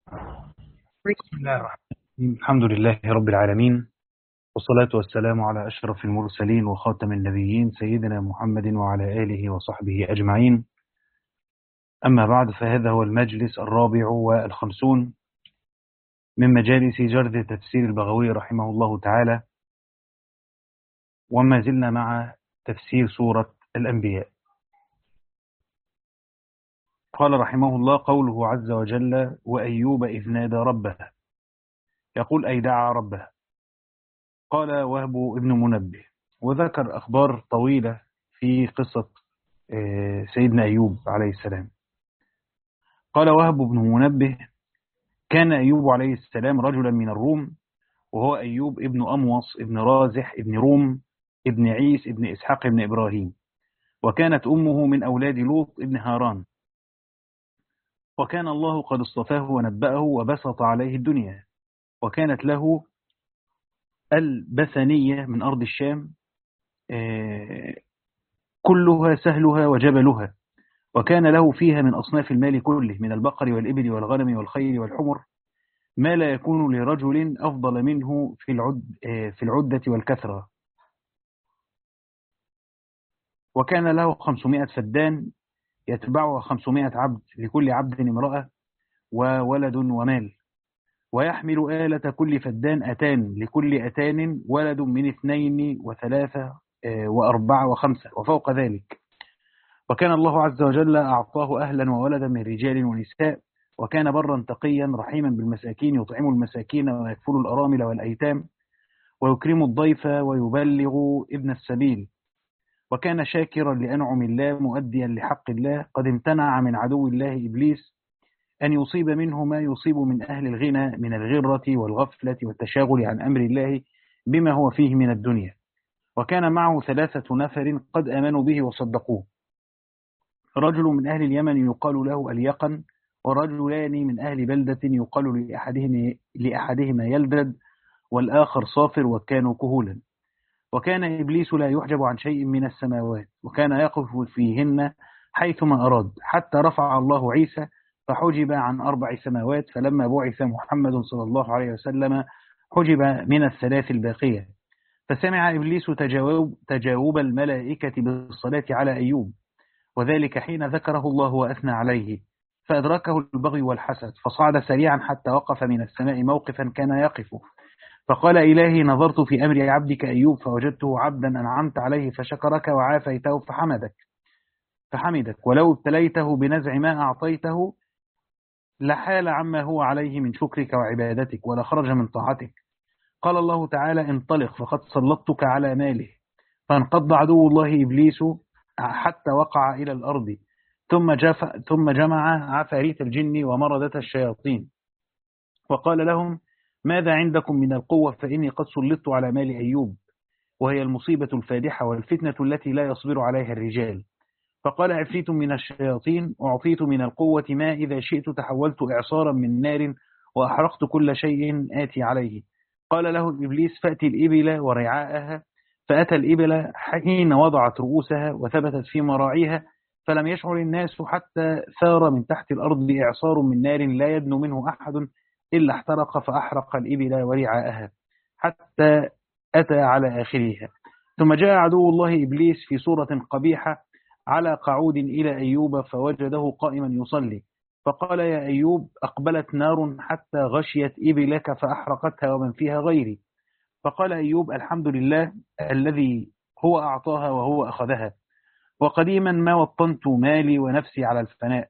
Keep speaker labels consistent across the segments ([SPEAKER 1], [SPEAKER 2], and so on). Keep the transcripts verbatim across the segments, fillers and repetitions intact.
[SPEAKER 1] بسم الله الرحمن الرحيم. الحمد لله رب العالمين، والصلاة والسلام على أشرف المرسلين وخاتم النبيين سيدنا محمد وعلى آله وصحبه أجمعين. أما بعد، فهذا هو المجلس الرابع والخمسون من مجالس جرد تفسير البغوي رحمه الله تعالى، وما زلنا مع تفسير سورة الأنبياء. قال رحمه الله: قوله عز وجل: وأيوب إذ نادى ربه. يقول أي دعا ربه. قال وهب ابن منبه، وذكر أخبار طويلة في قصة سيدنا أيوب عليه السلام. قال وهب بن منبه: كان أيوب عليه السلام رجلا من الروم، وهو أيوب ابن أموص ابن رازح ابن روم ابن عيس ابن إسحاق ابن إبراهيم، وكانت أمه من أولاد لوط ابن هاران، وكان الله قد اصطفاه ونبأه وبسط عليه الدنيا، وكانت له البثنية من أرض الشام كلها سهلها وجبلها، وكان له فيها من أصناف المال كله، من البقر والإبل والغنم والخيل والحمر، ما لا يكون لرجل أفضل منه في العد في العدة والكثرة. وكان له خمسمائة فدان يتبعها خمسمائة عبد، لكل عبد امرأة وولد ومال، ويحمل آلة كل فدان أتان، لكل أتان ولد من اثنين وثلاثة وأربعة وخمسة وفوق ذلك. وكان الله عز وجل أعطاه أهلا وولدا من رجال ونساء، وكان برا تقيا رحيما بالمساكين، يطعم المساكين ويكفل الأرامل والأيتام، ويكرم الضيف ويبلغ ابن السبيل، وكان شاكرا لأنعم الله مؤديا لحق الله. قد امتنع من عدو الله إبليس أن يصيب منه ما يصيب من أهل الغنى من الغرة والغفلة والتشاغل عن أمر الله بما هو فيه من الدنيا. وكان معه ثلاثة نفر قد آمنوا به وصدقوه، رجل من أهل اليمن يقال له اليقن، ورجلان من أهل بلدة يقال لأحدهما, لأحدهما يلدد والآخر صافر، وكانوا كهولا. وكان إبليس لا يحجب عن شيء من السماوات، وكان يقف فيهن حيثما أراد، حتى رفع الله عيسى فحجب عن أربع سماوات، فلما بعث محمد صلى الله عليه وسلم حجب من الثلاث الباقية. فسمع إبليس تجاوب, تجاوب الملائكة بالصلاة على أيوب، وذلك حين ذكره الله وأثنى عليه، فأدركه البغي والحسد، فصعد سريعا حتى وقف من السماء موقفا كان يقف، فقال إلهي نظرت في أمر عبدك أيوب فوجدته عبدا أنعمت عليه فشكرك وعافيته فحمدك فحمدك ولو ابتليته بنزع ما أعطيته لحال عما هو عليه من شكرك وعبادتك ولخرج من طاعتك. قال الله تعالى: انطلق فقد سلطتك على ماله. فانقض عدو الله إبليس حتى وقع إلى الأرض، ثم, جف ثم جمع عفاريت الجن ومردة الشياطين، وقال لهم: ماذا عندكم من القوة؟ فإني قد سلطت على مال أيوب، وهي المصيبة الفادحة والفتنة التي لا يصبر عليها الرجال. فقال عفريت من الشياطين: أعطيت من القوة ما إذا شئت تحولت إعصارا من نار وأحرقت كل شيء آتي عليه. قال له إبليس: فأتي الإبل ورعاءها. فأتى الإبل حين وضعت رؤوسها وثبتت في مراعيها، فلم يشعر الناس حتى ثار من تحت الأرض إعصار من نار لا يدنو منه أحد إلا احترق فأحرق الإبل ورعاءها حتى أتى على آخرها. ثم جاء عدو الله إبليس في صورة قبيحة على قعود إلى أيوب، فوجده قائما يصلي، فقال: يا أيوب، أقبلت نار حتى غشيت إبلك فأحرقتها ومن فيها غيري. فقال أيوب: الحمد لله الذي هو أعطاها وهو أخذها، وقديما ما وطنت مالي ونفسي على الفناء.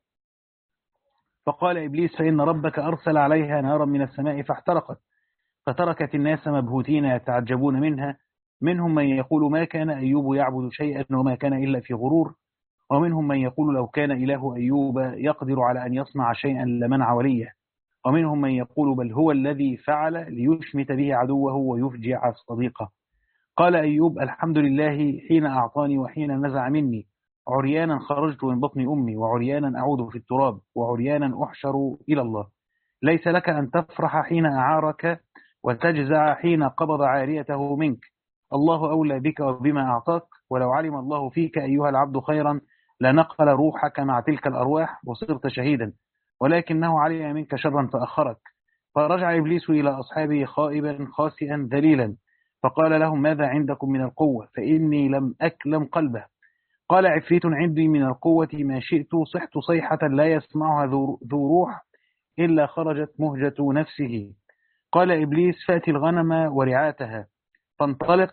[SPEAKER 1] فقال إبليس: فإن ربك أرسل عليها نارا من السماء فاحترقت، فتركت الناس مبهوتين يتعجبون منها، منهم من يقول ما كان أيوب يعبد شيئا وما كان إلا في غرور، ومنهم من يقول لو كان إله أيوب يقدر على أن يصنع شيئا لمنع وليه، ومنهم من يقول بل هو الذي فعل ليشمت به عدوه ويفجع صديقه. قال أيوب: الحمد لله حين أعطاني وحين نزع مني، عريانا خرجت من بطن أمي، وعريانا أعود في التراب، وعريانا أحشر إلى الله. ليس لك أن تفرح حين أعارك وتجزع حين قبض عاريته منك. الله أولى بك وبما أعطاك، ولو علم الله فيك أيها العبد خيرا لنقل روحك مع تلك الأرواح وصرت شهيدا. ولكنه علم منك شرا فأخرك. فرجع إبليس إلى أصحابه خائبا خاسئا ذليلا، فقال لهم: ماذا عندكم من القوة؟ فإني لم أكلم قلبه. قال: عفريت عندي من القوة ما شئت، صحت صيحة لا يسمعها ذو روح إلا خرجت مهجة نفسه. قال إبليس: فأتي الغنم ورعاتها. فانطلق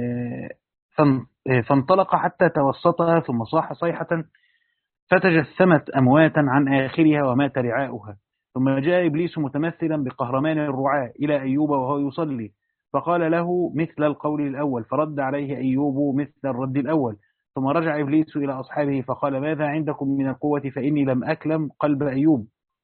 [SPEAKER 1] فانطلق حتى توسطها، ثم صاح صيحة فتجثمت أمواتا عن آخرها ومات رعاؤها. ثم جاء إبليس متمثلا بقهرمان الرعاة إلى أيوب وهو يصلي، فقال له مثل القول الأول، فرد عليه أيوب مثل الرد الأول. ثم رجع إبليس إلى أصحابه فقال: ماذا عندكم من القوة؟ فإني لم أكلم قلب أيوب.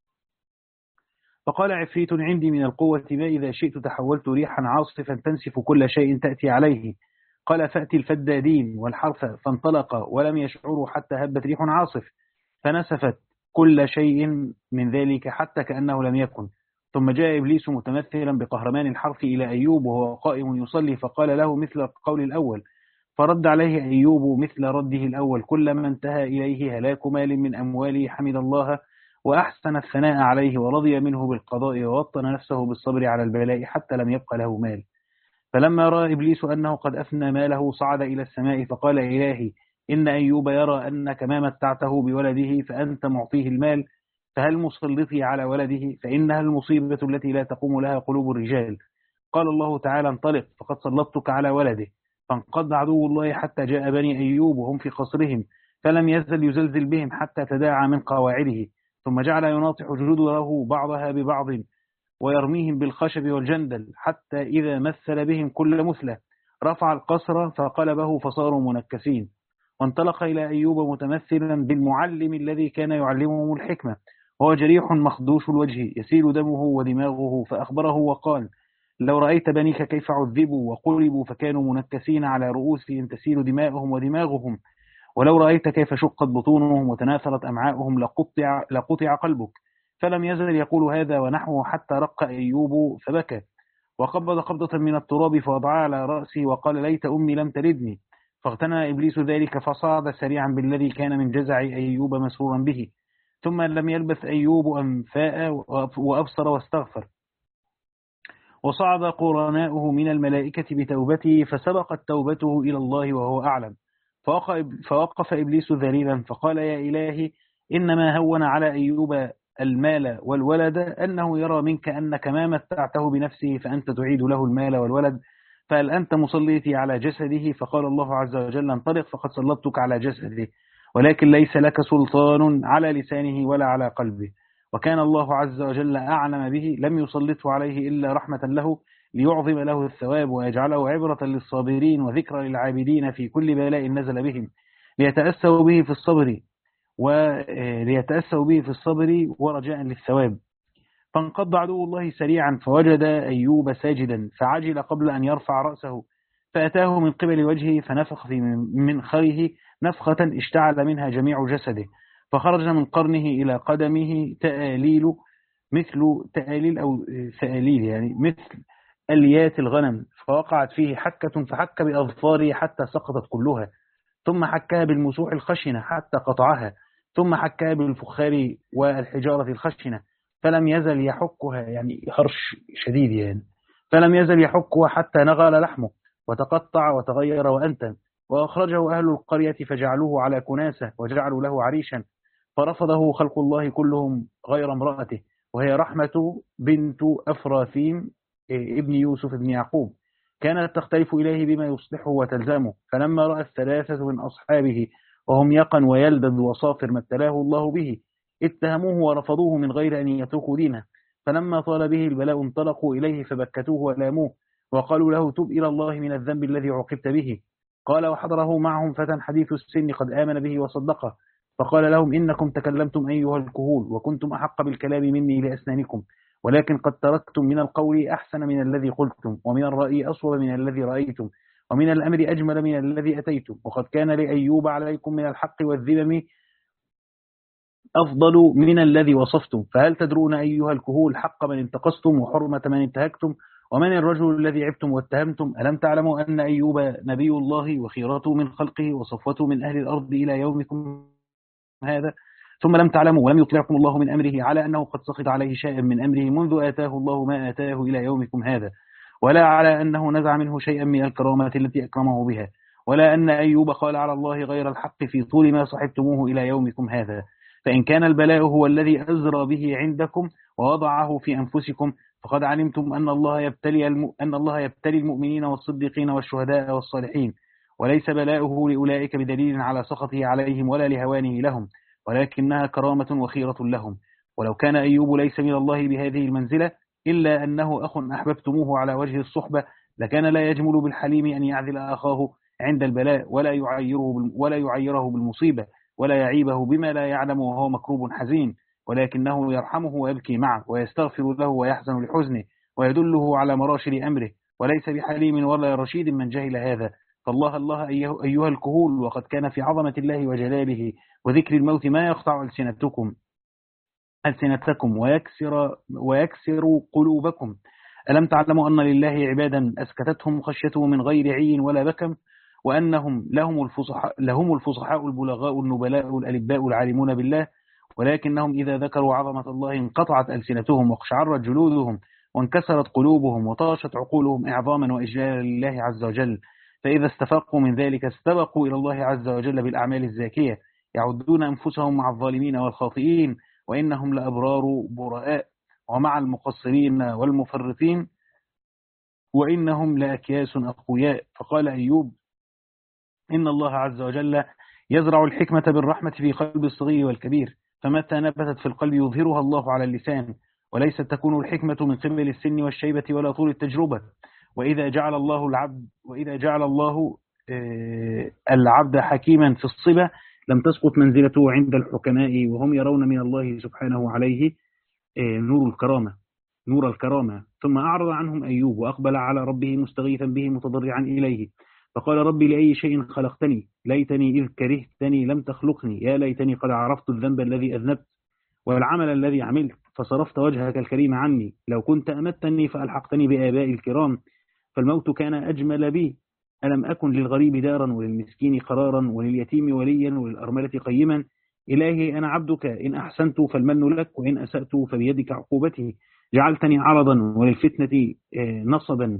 [SPEAKER 1] فقال: عفريت عندي من القوة ما إذا شئت تحولت ريحا عاصفا تنسف كل شيء تأتي عليه. قال: فأتي الفدادين والحرث. فانطلق ولم يشعروا حتى هبت ريح عاصف فنسفت كل شيء من ذلك حتى كأنه لم يكن. ثم جاء إبليس متمثلا بقهرمان الحرث إلى أيوب وهو قائم يصلي، فقال له مثل القول الأول، فرد عليه أيوب مثل رده الأول. كلما انتهى إليه هلاك مال من أمواله حمد الله وأحسن الثناء عليه ورضي منه بالقضاء ووطن نفسه بالصبر على البلاء حتى لم يبق له مال. فلما رأى إبليس أنه قد أفنى ماله صعد إلى السماء فقال: إلهي، إن أيوب يرى أنك ما متعته بولده فأنت معطيه المال، فهل مسلطي على ولده؟ فإنها المصيبة التي لا تقوم لها قلوب الرجال. قال الله تعالى: انطلق فقد سلطتك على ولده. فانقض عدو الله حتى جاء بني أيوب وهم في قصرهم، فلم يزل يزلزل بهم حتى تداعى من قواعده. ثم جعل يناطح جلوده بعضها ببعض ويرميهم بالخشب والجندل حتى إذا مثل بهم كل مثلة رفع القصر فقلبه فصاروا منكسين. وانطلق إلى أيوب متمثلا بالمعلم الذي كان يعلمهم الحكمة، وهو جريح مخدوش الوجه يسيل دمه ودماغه، فأخبره وقال: لو رأيت بنيك كيف عذبوا وقلبوا فكانوا منكسين على رؤوسهم تسيل دماؤهم ودماغهم، ولو رأيت كيف شقت بطونهم وتناثرت أمعاؤهم لقطع, لقطع قلبك. فلم يزل يقول هذا ونحوه حتى رق أيوب فبكى، وقبض قبضة من التراب فوضعها على رأسه وقال: ليت أمي لم تلدني. فاغتنى إبليس ذلك فصعد سريعا بالذي كان من جزع أيوب مسرورا به. ثم لم يلبث أيوب أن فاء وأبصر واستغفر، وصعد قرناؤه من الملائكة بتوبته فسبقت توبته إلى الله وهو أعلم. فوقف إبليس ذليلا فقال: يا إلهي، إنما هون على أيوب المال والولد أنه يرى منك أنك ما متعته بنفسه فأنت تعيد له المال والولد، فهل أنت مسلطي على جسده؟ فقال الله عز وجل: انطلق فقد سلطتك على جسده، ولكن ليس لك سلطان على لسانه ولا على قلبه. وكان الله عز وجل أعلم به، لم يسلطه عليه إلا رحمة له ليعظم له الثواب ويجعله عبرة للصابرين وذكرى للعابدين في كل بلاء نزل بهم، ليتأسوا به في الصبر وليتأسوا به في الصبر ورجاء للثواب. فانقض عدو الله سريعا فوجد أيوب ساجدا فعجل قبل أن يرفع رأسه، فأتاه من قبل وجهه فنفخ في منخره نفخة اشتعل منها جميع جسده، فخرج من قرنه إلى قدمه تآليل مثل تآليل أو ثآليل يعني مثل أليات الغنم، فوقعت فيه حكة فحك بأظفاره حتى سقطت كلها، ثم حكها بالمسوح الخشنة حتى قطعها، ثم حكها بالفخار والحجارة الخشنة، فلم يزل يحكها يعني حرش شديد يعني فلم يزل يحكها حتى نغل لحمه وتقطع وتغير وأنتن. وأخرجه أهل القرية فجعلوه على كناسة وجعلوا له عريشا، فرفضه خلق الله كلهم غير امرأته، وهي رحمة بنت أفراثيم ابن يوسف ابن يعقوب، كانت تختلف إليه بما يصلحه وتلزمه. فلما رأى الثلاثة من أصحابه وهم يقن ويلدد وصافر ما ابتلاه الله به اتهموه ورفضوه من غير أن يتركوا دينه. فلما طال به البلاء انطلقوا إليه فبكتوه ولاموه وقالوا له: تب إلى الله من الذنب الذي عوقبت به. قال: وحضره معهم فتى حديث السن قد آمن به وصدقه، فقال لهم: إنكم تكلمتم أيها الكهول وكنتم أحق بالكلام مني لأسنانكم، ولكن قد تركتم من القول أحسن من الذي قلتم، ومن الرأي أصوب من الذي رأيتم، ومن الأمر أجمل من الذي أتيتم، وقد كان لأيوب عليكم من الحق والذمم أفضل من الذي وصفتم، فهل تدرون أيها الكهول حق من انتقصتم وحرمة من انتهكتم، ومن الرجل الذي عبتم واتهمتم؟ ألم تعلموا أن أيوب نبي الله وخيرته من خلقه وصفوته من أهل الأرض إلى يومكم هذا؟ ثم لم تعلموا ولم يطلعكم الله من أمره على أنه قد سخط عليه شيئا من أمره منذ آتاه الله ما آتاه إلى يومكم هذا، ولا على أنه نزع منه شيئا من الكرامة التي أكرمه بها، ولا أن أيوب قال على الله غير الحق في طول ما صحبتموه إلى يومكم هذا. فإن كان البلاء هو الذي أزرى به عندكم ووضعه في أنفسكم، فقد علمتم أن الله يبتلي الم... أن الله يبتلي المؤمنين والصديقين والشهداء والصالحين، وليس بلاؤه لأولئك بدليل على سخطه عليهم ولا لهوانه لهم، ولكنها كرامة وخيرة لهم. ولو كان أيوب ليس من الله بهذه المنزلة إلا أنه أخ أحببتموه على وجه الصحبة، لكان لا يجمل بالحليم أن يعذل أخاه عند البلاء ولا يعيره ولا يعيره بالمصيبة ولا يعيبه بما لا يعلم وهو مكروب حزين، ولكنه يرحمه ويبكي معه ويستغفر له ويحزن لحزنه ويدله على مراشد أمره، وليس بحليم ولا رشيد من جهل هذا. فالله الله أيها الكهول، وقد كان في عظمة الله وجلاله وذكر الموت ما يقطع ألسنتكم ألسنتكم ويكسر, ويكسر قلوبكم. ألم تعلموا أن لله عبادا أسكتتهم خشيته من غير عي ولا بكم، وأنهم لهم الفصحاء, لهم الفصحاء البلغاء النبلاء الألباء العالمون بالله، ولكنهم إذا ذكروا عظمة الله انقطعت ألسنتهم واقشعرت جلودهم وانكسرت قلوبهم وطاشت عقولهم إعظاما وإجلالا لله عز وجل. فإذا استفاقوا من ذلك استبقوا إلى الله عز وجل بالأعمال الزاكية، يعدون أنفسهم مع الظالمين والخاطئين وإنهم لأبرار براء، ومع المقصرين والمفرطين وإنهم لأكياس أقوياء. فقال أيوب: إن الله عز وجل يزرع الحكمة بالرحمة في قلب الصغير والكبير، فمتى نبتت في القلب يظهرها الله على اللسان، وليست تكون الحكمة من قبل السن والشيبة ولا طول التجربة. وإذا جعل الله العبد وإذا جعل الله العبد حكيما في الصبا لم تسقط منزلته عند الحكماء، وهم يرون من الله سبحانه عليه نور الكرامة نور الكرامة. ثم أعرض عنهم أيوب وأقبل على ربه مستغيثا به متضرعا إليه، فقال: ربي لأي شيء خلقتني؟ ليتني إذ كرهتني لم تخلقني، يا ليتني قد عرفت الذنب الذي أذنبت والعمل الذي عملت، فصرفت وجهك الكريم عني. لو كنت أمتني فألحقتني بآبائي الكرام، فالموت كان أجمل بي. ألم أكن للغريب دارا وللمسكين قرارا ولليتيم وليا وللأرملة قيما؟ إلهي أنا عبدك، إن أحسنت فالمن لك، وإن أسأت فبيدك عقوبتي. جعلتني عرضا وللفتنة نصبا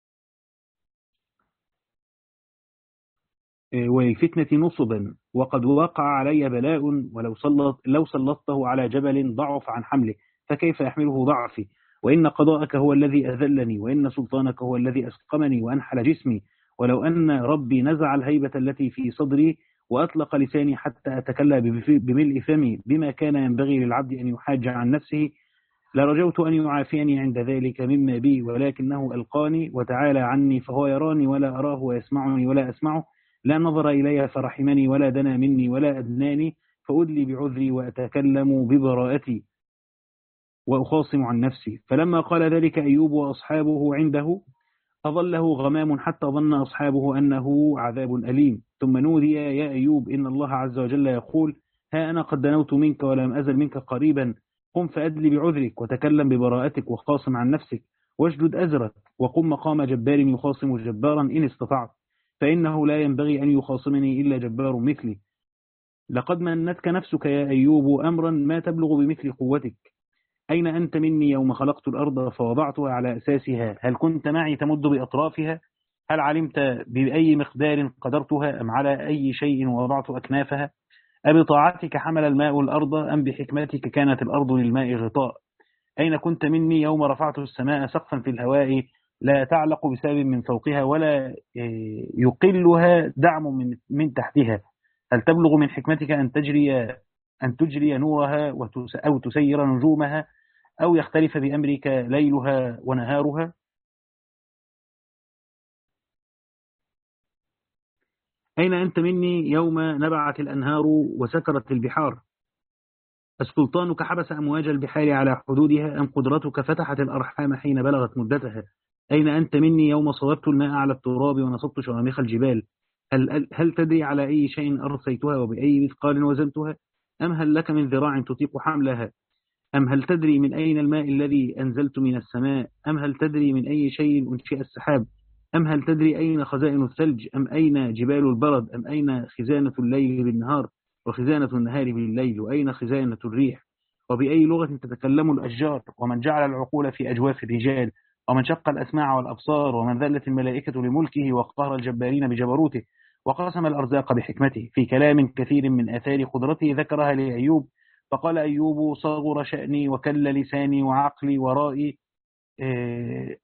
[SPEAKER 1] وللفتنة نصبا، وقد وقع علي بلاء، ولو سلط لو سلطته على جبل ضعف عن حمله، فكيف يحمله ضعفي؟ وإن قضاءك هو الذي أذلني، وإن سلطانك هو الذي أسقمني وأنحل جسمي. ولو أن ربي نزع الهيبة التي في صدري وأطلق لساني حتى أتكلم بملء فمي بما كان ينبغي للعبد أن يحاج عن نفسه، لرجوت أن يعافيني عند ذلك مما بي، ولكنه ألقاني وتعالى عني، فهو يراني ولا أراه ويسمعني ولا أسمعه، لا نظر إلي فرحمني ولا دنا مني ولا أدناني، فأدلي بعذري وأتكلم ببراءتي وأخاصم عن نفسي. فلما قال ذلك أيوب وأصحابه عنده أظله غمام حتى ظن أصحابه أنه عذاب أليم. ثم نودي: يا أيوب، إن الله عز وجل يقول: ها أنا قد دنوت منك ولم أزل منك قريبا، قم فأدلي بعذرك وتكلم ببراءتك وخاصم عن نفسك واشدد أزرك، وقم مقام جبار يخاصم جبارا إن استطعت، فإنه لا ينبغي أن يخاصمني إلا جبار مثلي. لقد منتك نفسك يا أيوب أمرا ما تبلغ بمثل قوتك. أين أنت مني يوم خلقت الأرض فوضعتها على أساسها؟ هل كنت معي تمد بأطرافها؟ هل علمت بأي مقدار قدرتها، أم على أي شيء وضعت أكنافها؟ أبطاعتك حمل الماء الأرض، أم بحكمتك كانت الأرض للماء غطاء؟ أين كنت مني يوم رفعت السماء سقفا في الهواء لا تعلق بسبب من فوقها ولا يقلها دعم من, من تحتها؟ هل تبلغ من حكمتك أن تجري أن تجري نورها أو تسير نجومها، أو يختلف بأمرك ليلها ونهارها؟ أين أنت مني يوم نبعت الأنهار وسكرت البحار؟ السلطانك حبس أمواج البحار على حدودها، أم قدرتك فتحت الأرحام حين بلغت مدتها؟ أين أنت مني يوم صوبت الماء على التراب ونصبت شوامخ الجبال؟ هل, هل تدري على أي شيء أرسيتها وبأي مثقال وزنتها؟ أم هل لك من ذراع تطيق حملها؟ أم هل تدري من أين الماء الذي أنزلت من السماء؟ أم هل تدري من أي شيء أنشئ السحاب؟ أم هل تدري أين خزائن الثلج؟ أم أين جبال البرد؟ أم أين خزانة الليل بالنهار؟ وخزانة النهار بالليل، وأين خزانة الريح؟ وبأي لغة تتكلم الأشجار؟ ومن جعل العقول في أجواف الرجال؟ ومن شق الأسماع والأبصار؟ ومن ذلت الملائكة لملكه وقهر الجبارين بجبروته؟ وقسم الأرزاق بحكمته. في كلام كثير من آثار قدرته ذكرها لأيوب، فقال أيوب: صغر شأني وكل لساني وعقلي ورائي. آه،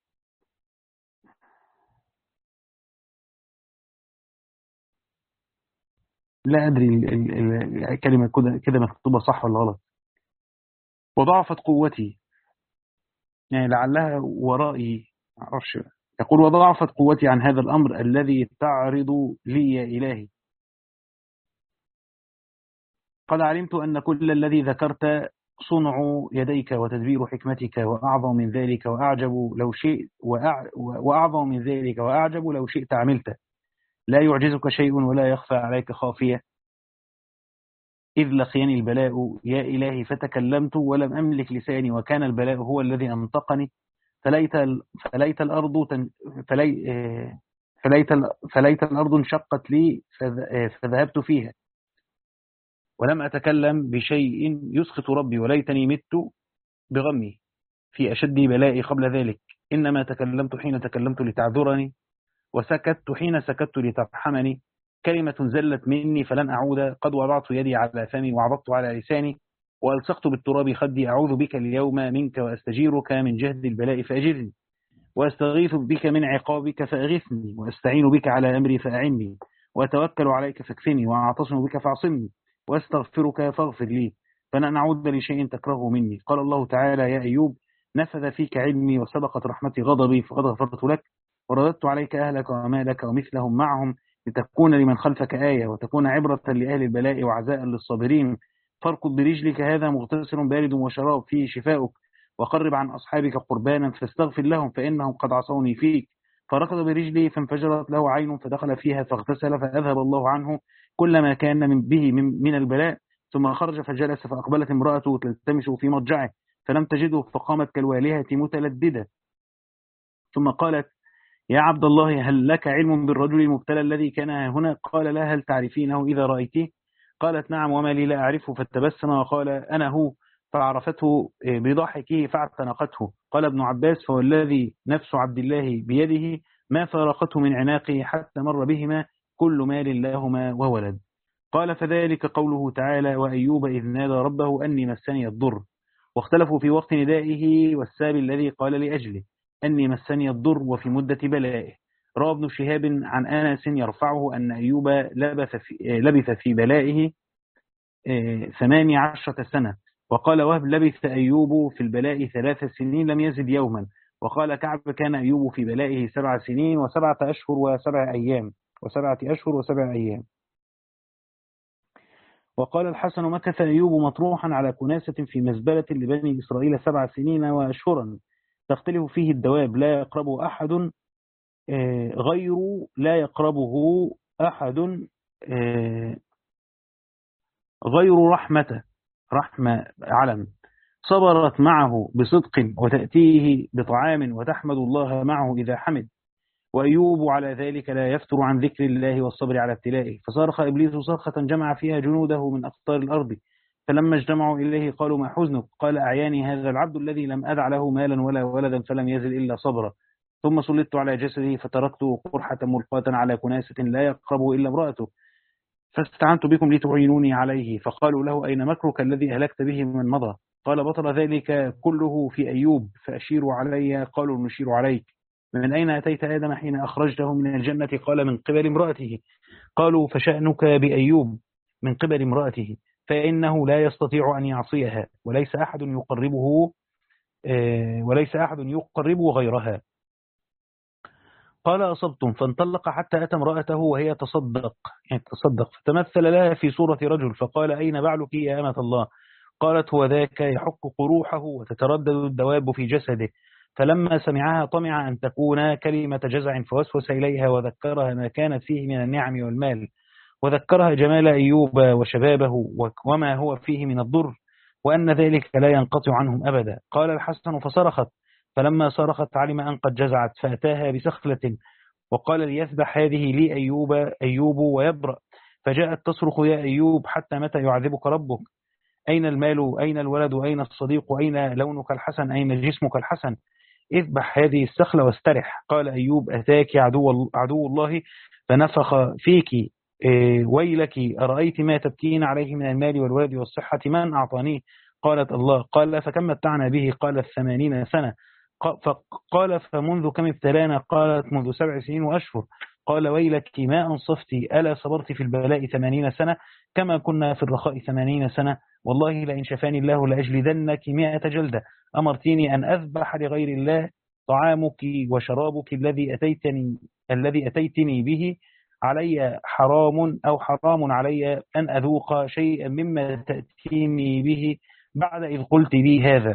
[SPEAKER 1] لا أدري ال- ال- الكلمة كده كده مكتوبة صح ولا غلط. وضعفت قوتي، يعني لعلها ورائي، معرفش. يقول: وضعفت قوتي عن هذا الأمر الذي تعرض لي يا إلهي. قد علمت أن كل الذي ذكرت صنع يديك وتدبير حكمتك، وأعظم من ذلك وأعجب لو شئت وأع... وأعظم من ذلك وأعجب لو شئت عملت. لا يعجزك شيء ولا يخفى عليك خافية. إذ لقيني البلاء يا إلهي فتكلمت ولم أملك لساني، وكان البلاء هو الذي أنطقني. فليت ال... فليت الأرض تن... فلي... آه، فليت ال... فليت الأرض انشقت لي فذ... آه، فذهبت فيها ولم أتكلم بشيء يسخط ربي، وليتني مت بغمي في أشد بلائي قبل ذلك. إنما تكلمت حين تكلمت لتعذرني، وسكت حين سكت لترحمني. كلمة زلت مني فلن أعود. قد وضعت يدي على فمي وعضدت على لساني، وألصقت بالتراب خدي. أعوذ بك اليوم منك وأستجيرك من جهد البلاء فأجرني، وأستغيث بك من عقابك فأغثني، وأستعين بك على أمري فأعني، وأتوكل عليك فاكفني، وأعتصم بك فاعصمني، وأستغفرك فاغفر لي، فلن أعود لشيء تكرهه مني. قال الله تعالى: يا أيوب، نفذ فيك علمي وسبقت رحمتي غضبي فقد غفرت لك، ورددت عليك أهلك ومالك ومثلهم معهم، لتكون لمن خلفك آية، وتكون عبرة لأهل البلاء وعزاء للصابرين. فاركض برجلك، هذا مغتسل بارد وشراب فيه شفاؤك، وقرب عن أصحابك قربانا فاستغفر لهم فإنهم قد عصوني فيك. فركض برجله فانفجرت له عين فدخل فيها فاغتسل، فأذهب الله عنه كل ما كان من به من, من البلاء. ثم خرج فجلس، فأقبلت امرأته تلتمس في مضجعه فلم تجده، فقامت كالوالهة متلددة، ثم قالت: يا عبد الله، هل لك علم بالرجل المبتلى الذي كان هنا؟ قال: لا. هل تعرفينه إذا رأيتيه؟ قالت: نعم، وما لي لا أعرفه. فتبسم وقال: أنا هو. فعرفته بضحكه فاعتنقته. قال ابن عباس: فوالذي نفس عبد الله بيده ما فارقته من عناقه حتى مر بهما كل مال لهما وولد. قال: فذلك قوله تعالى: وأيوب إذ نادى ربه أني مسني الضر. واختلفوا في وقت ندائه والساب الذي قال لأجله أني مسني الضر وفي مدة بلائه. روى ابن شهاب عن أنس يرفعه أن أيوب لبث في, لبث في بلائه ثماني عشرة سنة. وقال وهب: لبث أيوب في البلاء ثلاث سنين لم يزد يوما. وقال كعب: كان أيوب في بلائه سبع سنين وسبعة أشهر وسبع أيام وسبعة أشهر وسبع أيام. وقال الحسن: مكث أيوب مطروحا على كناسة في مزبلة لبني إسرائيل سبع سنين وأشهرا تختلف فيه الدواب، لا يقربه أحد غير لا يقربه أحد غير رحمة رحمة علم. صبرت معه بصدق وتأتيه بطعام وتحمد الله معه إذا حمد. وأيوب على ذلك لا يفتر عن ذكر الله والصبر على ابتلائه. فصرخ إبليس صرخة جمع فيها جنوده من أقطار الأرض، فلما اجتمعوا إليه قالوا: ما حزنك؟ قال: أعياني هذا العبد الذي لم أدع له مالا ولا ولدا فلم يزل إلا صبرا. ثم سلطت على جسده فتركته قرحة ملقاة على كناسة لا يقربه إلا امرأته، فاستعنت بكم لتعينوني عليه. فقالوا له: أين مكرك الذي أهلكت به من مضى؟ قال: بطل ذلك كله في أيوب، فأشيروا علي. قالوا: نشير عليك. من أين أتيت آدم حين أخرجته من الجنة؟ قال: من قبل امرأته. قالوا: فشأنك بأيوب؟ من قبل امرأته، فإنه لا يستطيع أن يعصيها، وليس أحد يقربه وليس أحد يقرب غيرها. قال: أصبتم. فانطلق حتى أتى امرأته وهي تصدق يعني تصدق فتمثل لها في صورة رجل، فقال: أين بعلك يا أمة الله؟ قالت: هو ذاك يحك قروحه وتتردد الدواب في جسده. فلما سمعها طمع أن تكون كلمة جزع، فوسوس إليها وذكرها ما كانت فيه من النعم والمال، وذكرها جمال أيوب وشبابه وما هو فيه من الضر، وأن ذلك لا ينقطع عنهم أبدا. قال الحسن: فصرخت، فلما صرخت علم أن قد جزعت، فأتاها بسخلة وقال: ليذبح هذه لي أيوب أيوب ويبرأ. فجاءت تصرخ يا أيوب حتى متى يعذبك ربك؟ أين المال؟ أين الولد؟ أين الصديق؟ أين لونك الحسن؟ أين جسمك الحسن؟ اذبح هذه السخلة واسترح. قال أيوب أتاك عدو, عدو الله فنفخ فيك. إيه ويلك، أرأيت ما تبكين عليه من المال والولد والصحة؟ من أعطانيه؟ قالت الله. قال فكم متعنا به؟ قالت ثمانين سنة. فقال فمنذ كم ابتلانا؟ قالت منذ سبع سنين وأشهر. قال ويلك ما أنصفت، ألا صبرت في البلاء ثمانين سنة كما كنا في الرخاء ثمانين سنة؟ والله لئن شفاني الله لأجلدنك مئة جلدة. أمرتيني أن أذبح لغير الله طعامك وشرابك الذي أتيتني الذي أتيتني به علي حرام أو حرام علي أن أذوق شيئا مما تأتيني به بعد إذ قلت لي هذا.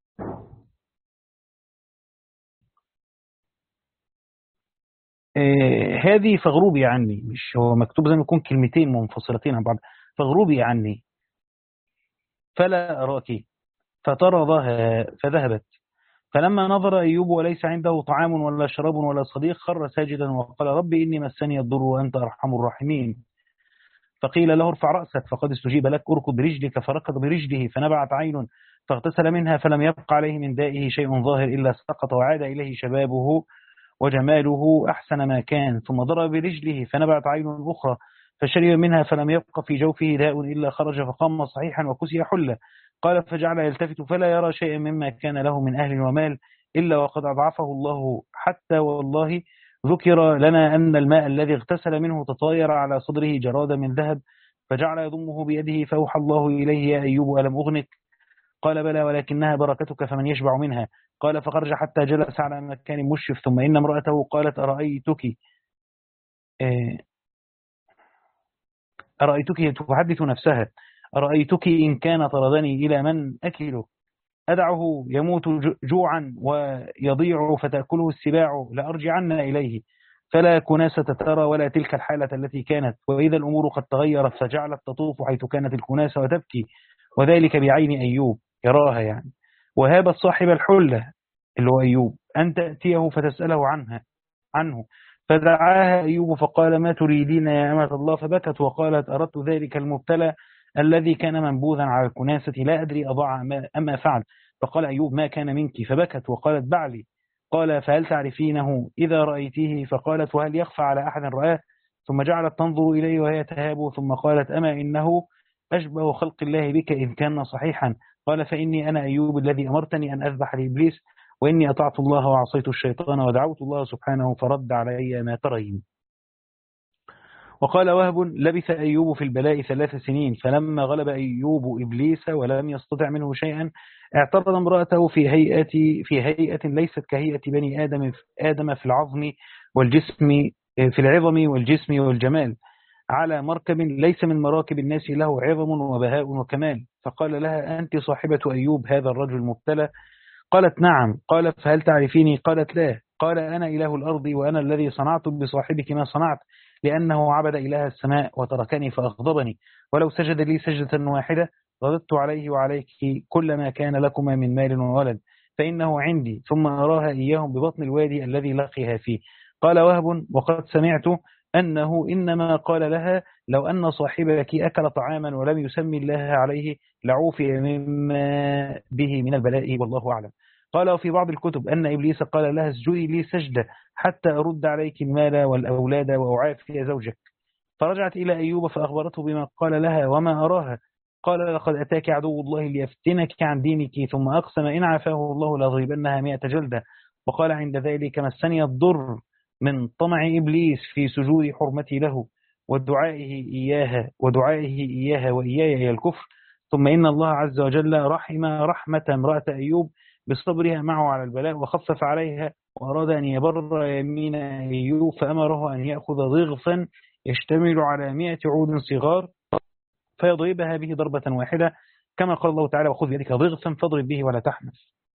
[SPEAKER 1] آه هذه فغروبي عني، مش هو مكتوب زي ما يكون كلمتين منفصلتين عن بعض. فغروبي عني فلا أراك، فطردها فذهبت. فلما نظر أيوب وليس عنده طعام ولا شراب ولا صديق خر ساجدا وقال رب إني مسني الضر وأنت أرحم الراحمين. فقيل له ارفع رأسك فقد استجيب لك، اركض برجلك فركض برجله فنبعت عين فاغتسل منها فلم يبق عليه من دائه شيء ظاهر إلا سقط وعاد إليه شبابه وجماله أحسن ما كان. ثم ضرب برجله فنبعت عين أخرى فشرب منها فلم يبق في جوفه داء إلا خرج فقام صحيحا وكسي حلة. قال فجعل يلتفت فلا يرى شيئا مما كان له من أهل ومال إلا وقد أضعفه الله، حتى والله ذكر لنا أن الماء الذي اغتسل منه تطاير على صدره جراد من ذهب فجعل يضمه بيده فأوحى الله إليه يا أيوب ألم أغنك؟ قال بلى ولكنها بركتك فمن يشبع منها. قال فخرج حتى جلس على مكان مشرف ثم إن امرأته قالت أرأيتك أرأيتك تحدث نفسها أرأيتك إن كان طردني إلى من أكله أدعه يموت جوعا ويضيع فتأكله السباع لأرجعن إليه فلا كناسة ترى ولا تلك الحالة التي كانت، وإذا الأمور قد تغيرت فجعلت تطوف حيث كانت الكناسة وتبكي، وذلك بعين أيوب يراها يعني. وهابت صاحب الحلة اللي هو أيوب أن تأتيه فتسأله عنها عنه فدعاها أيوب فقال ما تريدين يا أمة الله؟ فبكت وقالت أردت ذلك المبتلى الذي كان منبوذا على الكناسة لا أدري أضاع أما فعل. فقال أيوب ما كان منك؟ فبكت وقالت بعلي. قال فهل تعرفينه إذا رأيتيه؟ فقالت وهل يخفى على أحد رآه؟ ثم جعلت تنظر إليه وهي تهاب ثم قالت أما إنه أشبه خلق الله بك إذ كان صحيحا. قال فإني أنا أيوب الذي أمرتني أن أذبح لإبليس وإني أطعت الله وعصيت الشيطان ودعوت الله سبحانه فرد علي ما ترين. وقال وهب لبث أيوب في البلاء ثلاث سنين فلما غلب أيوب إبليس ولم يستطع منه شيئا اعترض امرأته في هيئة في هيئة ليست كهيئة بني آدم آدم في العظم والجسم في العظم والجسم والجمال على مركب ليس من مراكب الناس له عظم وبهاء وكمال. فقال لها أنت صاحبة أيوب هذا الرجل المبتلى؟ قالت نعم. قال فهل تعرفيني؟ قالت لا. قال أنا إله الأرض وأنا الذي صنعت بصاحبك ما صنعت لأنه عبد إله السماء وتركني فأغضبني ولو سجد لي سجدة واحدة رددت عليه وعليك كل ما كان لكما من مال وولد فإنه عندي. ثم أراها إياهم ببطن الوادي الذي لقيها فيه. قال وهب وقد سمعت أنه إنما قال لها لو أن صاحبك أكل طعاما ولم يسمي الله عليه لعوفي مما به من البلاء والله أعلم. قال وفي بعض الكتب أن إبليس قال لها اسجدي لي سجدة حتى أرد عليك المال والأولاد وأعافي زوجك. فرجعت إلى أيوب فأخبرته بما قال لها وما أراها. قال لقد أتاك عدو الله ليفتنك عن دينك ثم أقسم إن عافاه الله لأضربنها مئة جلدة. وقال عند ذلك مسني الضر من طمع إبليس في سجود حرمتي له ودعائه إياها ودعائه إياها وإياي إلى الكفر. ثم إن الله عز وجل رحم رحمة امرأة أيوب بصبرها معه على البلاء وخفف عليها وأراد أن يبر يمين أيوب فأمره أن يأخذ ضغفا يشتمل على مئة عود صغار فيضربها به ضربة واحدة كما قال الله تعالى وخذ بيدك ضغفا فاضرب به ولا تحنث.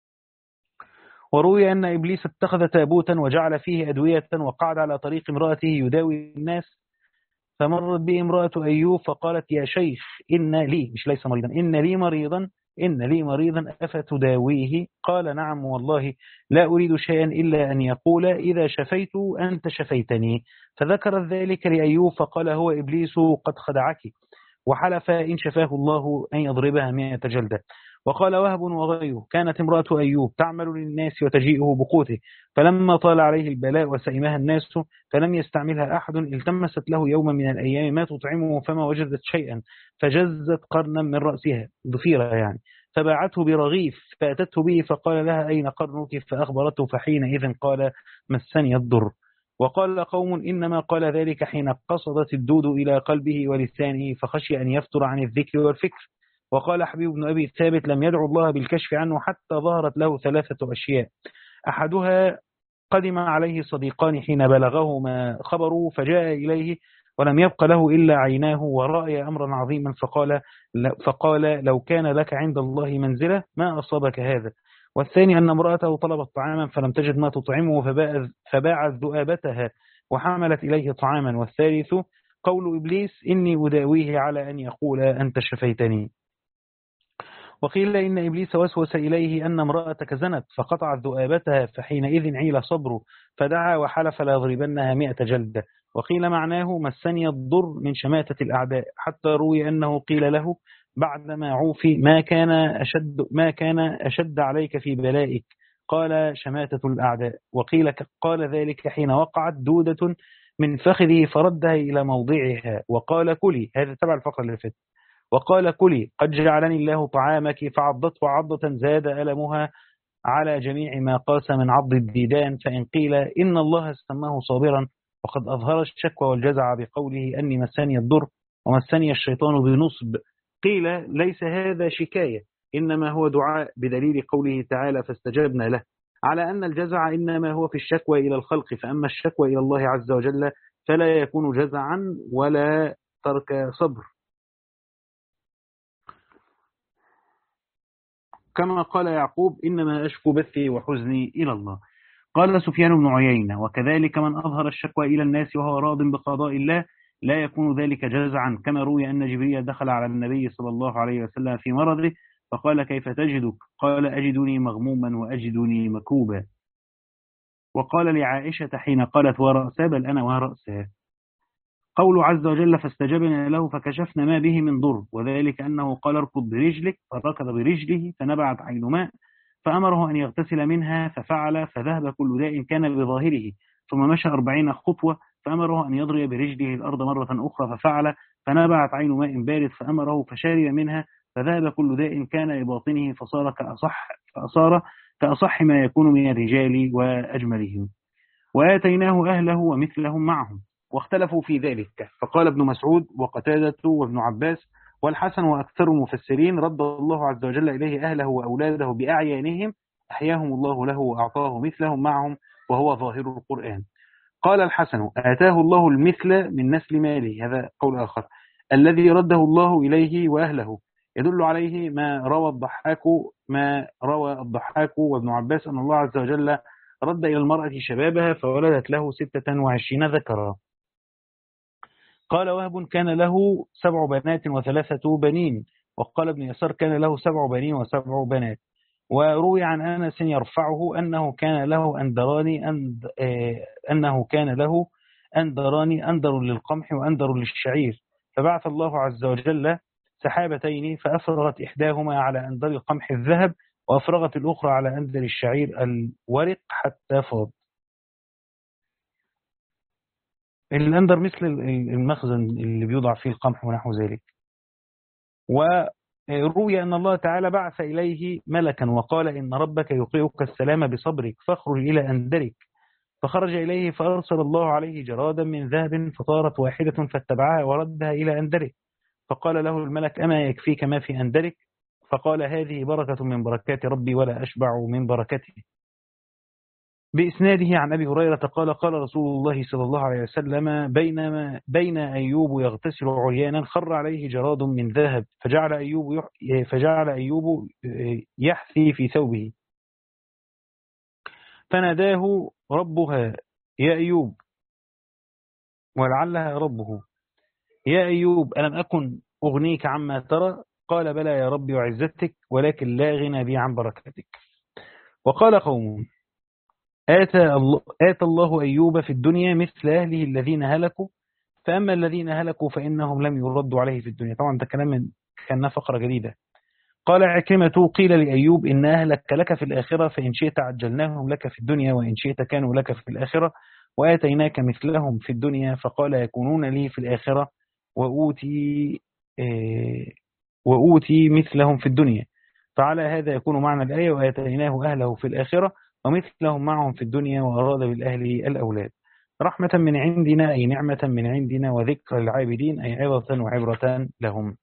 [SPEAKER 1] وروي أن إبليس اتخذ تابوتا وجعل فيه أدوية وقعد على طريق امرأته يداوي الناس فمرت به امرأة أيوب فقالت يا شيخ إن لي مش ليس مريضا إن لي مريضا إن لي مريضا أفتداويه؟ قال نعم والله لا أريد شيئا إلا أن يقول إذا شفيت أنت شفيتني. فذكر ذلك لأيوب فقال هو إبليس قد خدعك، وحلف إن شفاه الله أن يضربها مئة جلدة. وقال وهب وغيره كانت امرأة أيوب تعمل للناس وتجيئه بقوته، فلما طال عليه البلاء وسئمها الناس فلم يستعملها أحد التمست له يوما من الأيام ما تطعمه فما وجدت شيئا، فجزت قرنا من رأسها ضفيرة يعني، فباعته برغيف فأتته به فقال لها أين قرنك؟ فأخبرته فحينئذ قال مسني الضر. وقال قوم إنما قال ذلك حين قصدت الدود إلى قلبه ولسانه فخشي أن يفتر عن الذكر والفكر. وقال حبيب بن أبي ثابت لم يدعو الله بالكشف عنه حتى ظهرت له ثلاثة أشياء: أحدها قدم عليه صديقان حين بلغه ما خبروا فجاء إليه ولم يبق له إلا عيناه ورأي أمرا عظيما فقال, فقال لو كان لك عند الله منزلة ما أصابك هذا. والثاني أن امرأته طلبت طعاما فلم تجد ما تطعمه فباعت ذؤابتها وحملت إليه طعاما. والثالث قول إبليس إني أداويه على أن يقول أنت شفيتني. وقيل إن إبليس وسوس إليه أن امرأتك زنت فقطعت ذؤابتها فحينئذ عيل صبره فدعا وحلف لا يضربنها مئة جلدة. وقيل معناه مسني الضر من شماتة الأعداء، حتى روي أنه قيل له بعدما عوفي ما كان أشد ما كان أشد عليك في بلائك؟ قال شماتة الأعداء. وقيل قال ذلك حين وقعت دودة من فخذه فردها إلى موضعها وقال كلي، هذا تبع الفقرة اللي فاتت، وقال كلي قد جعلني الله طعامك فعضته عضة زاد ألمها على جميع ما قاس من عض الديدان. فإن قيل إن الله سماه صابرا وقد أظهر الشكوى والجزع بقوله أني مسني الضر ومسني الشيطان بنصب، قيل ليس هذا شكاية إنما هو دعاء بدليل قوله تعالى فاستجبنا له، على أن الجزع إنما هو في الشكوى إلى الخلق، فأما الشكوى إلى الله عز وجل فلا يكون جزعا ولا ترك صبر. كما قال يعقوب إنما أشكو بثي وحزني إلى الله. قال سفيان بن عيينة وكذلك من أظهر الشكوى إلى الناس وهو راض بقضاء الله لا يكون ذلك جزعا، كما روي أن جبريل دخل على النبي صلى الله عليه وسلم في مرضه فقال كيف تجدك؟ قال أجدني مغموما وأجدني مكوبا. وقال لعائشة حين قالت ورأسا بل أنا ورأسا. قول عز وجل فاستجبنا له فكشفنا ما به من ضر، وذلك أنه قال اركض برجلك فركض برجله فنبعت عين ماء فأمره أن يغتسل منها ففعل فذهب كل داء كان بظاهره، ثم مشى أربعين خطوة فأمره أن يضرب برجله الأرض مرة أخرى ففعل فنبعت عين ماء بارد فأمره فشارب منها فذهب كل داء كان بباطنه فصار كأصح, فأصار كأصح ما يكون من الرجال وأجملهم. وآتيناه أهله ومثلهم معهم. واختلفوا في ذلك فقال ابن مسعود وقتادة وابن عباس والحسن وأكثر المفسرين رد الله عز وجل إليه أهله وأولاده بأعيانهم أحياهم الله له وأعطاه مثلهم معهم وهو ظاهر القرآن. قال الحسن آتاه الله المثل من نسل ماله، هذا قول آخر، الذي رده الله إليه وأهله، يدل عليه ما روى الضحاك ما روى الضحاك وابن عباس أن الله عز وجل رد إلى المرأة شبابها فولدت له ستة وعشرين ذكرا. قال وهب كان له سبع بنات وثلاثة بنين. وقال ابن يسار كان له سبع بنين وسبع بنات. وروي عن أنس يرفعه أنه كان له أندران أند أنه كان له أندران أندر للقمح وأندر للشعير، فبعث الله عز وجل سحابتين فأفرغت إحداهما على أندر القمح الذهب وأفرغت الأخرى على أندر الشعير الورق حتى فاض. الأندر مثل المخزن اللي بيوضع فيه القمح ونحو ذلك. وروي أن الله تعالى بعث إليه ملكا وقال إن ربك يقرئك السلام بصبرك فاخرج إلى أندرك، فخرج إليه فأرسل الله عليه جرادا من ذهب فطارت واحدة فاتبعها وردها إلى أندرك، فقال له الملك أما يكفيك ما في أندرك؟ فقال هذه بركة من بركات ربي ولا أشبع من بركته. بإسناده عن أبي هريرة قال قال رسول الله صلى الله عليه وسلم بينما بين أيوب يغتسل عريانا خر عليه جراد من ذهب فجعل أيوب فجعل أيوب يحثي في ثوبه فناداه ربها يا أيوب، ولعلها ربه، يا أيوب ألم أكن أغنيك عما ترى؟ قال بلى يا ربي وعزتك، ولكن لا غنى بي عن بركتك. وقال قوم آتى الله, آتى الله أيوب في الدنيا مثل أهله الذين هلكوا، فأما الذين هلكوا فإنهم لم يردوا عليه في الدنيا. طبعا ده كلام من كان فقرة جديدة. قال عكرمة قيل لأيوب إن أهلك لك في الآخرة، فإن شئت عجلناهم لك في الدنيا وإن شئت كانوا لك في الآخرة، وآتيناك مثلهم في الدنيا. فقال يكونون لي في الآخرة وأوتي آه وأوتي مثلهم في الدنيا. فعلى هذا يكون معنى الآية وآتيناه أهله في الآخرة ومثلهم معهم في الدنيا، وأراد بالأهل الأولاد. رحمة من عندنا أي نعمة من عندنا، وذكر للعابدين أي عظة وعبرة لهم.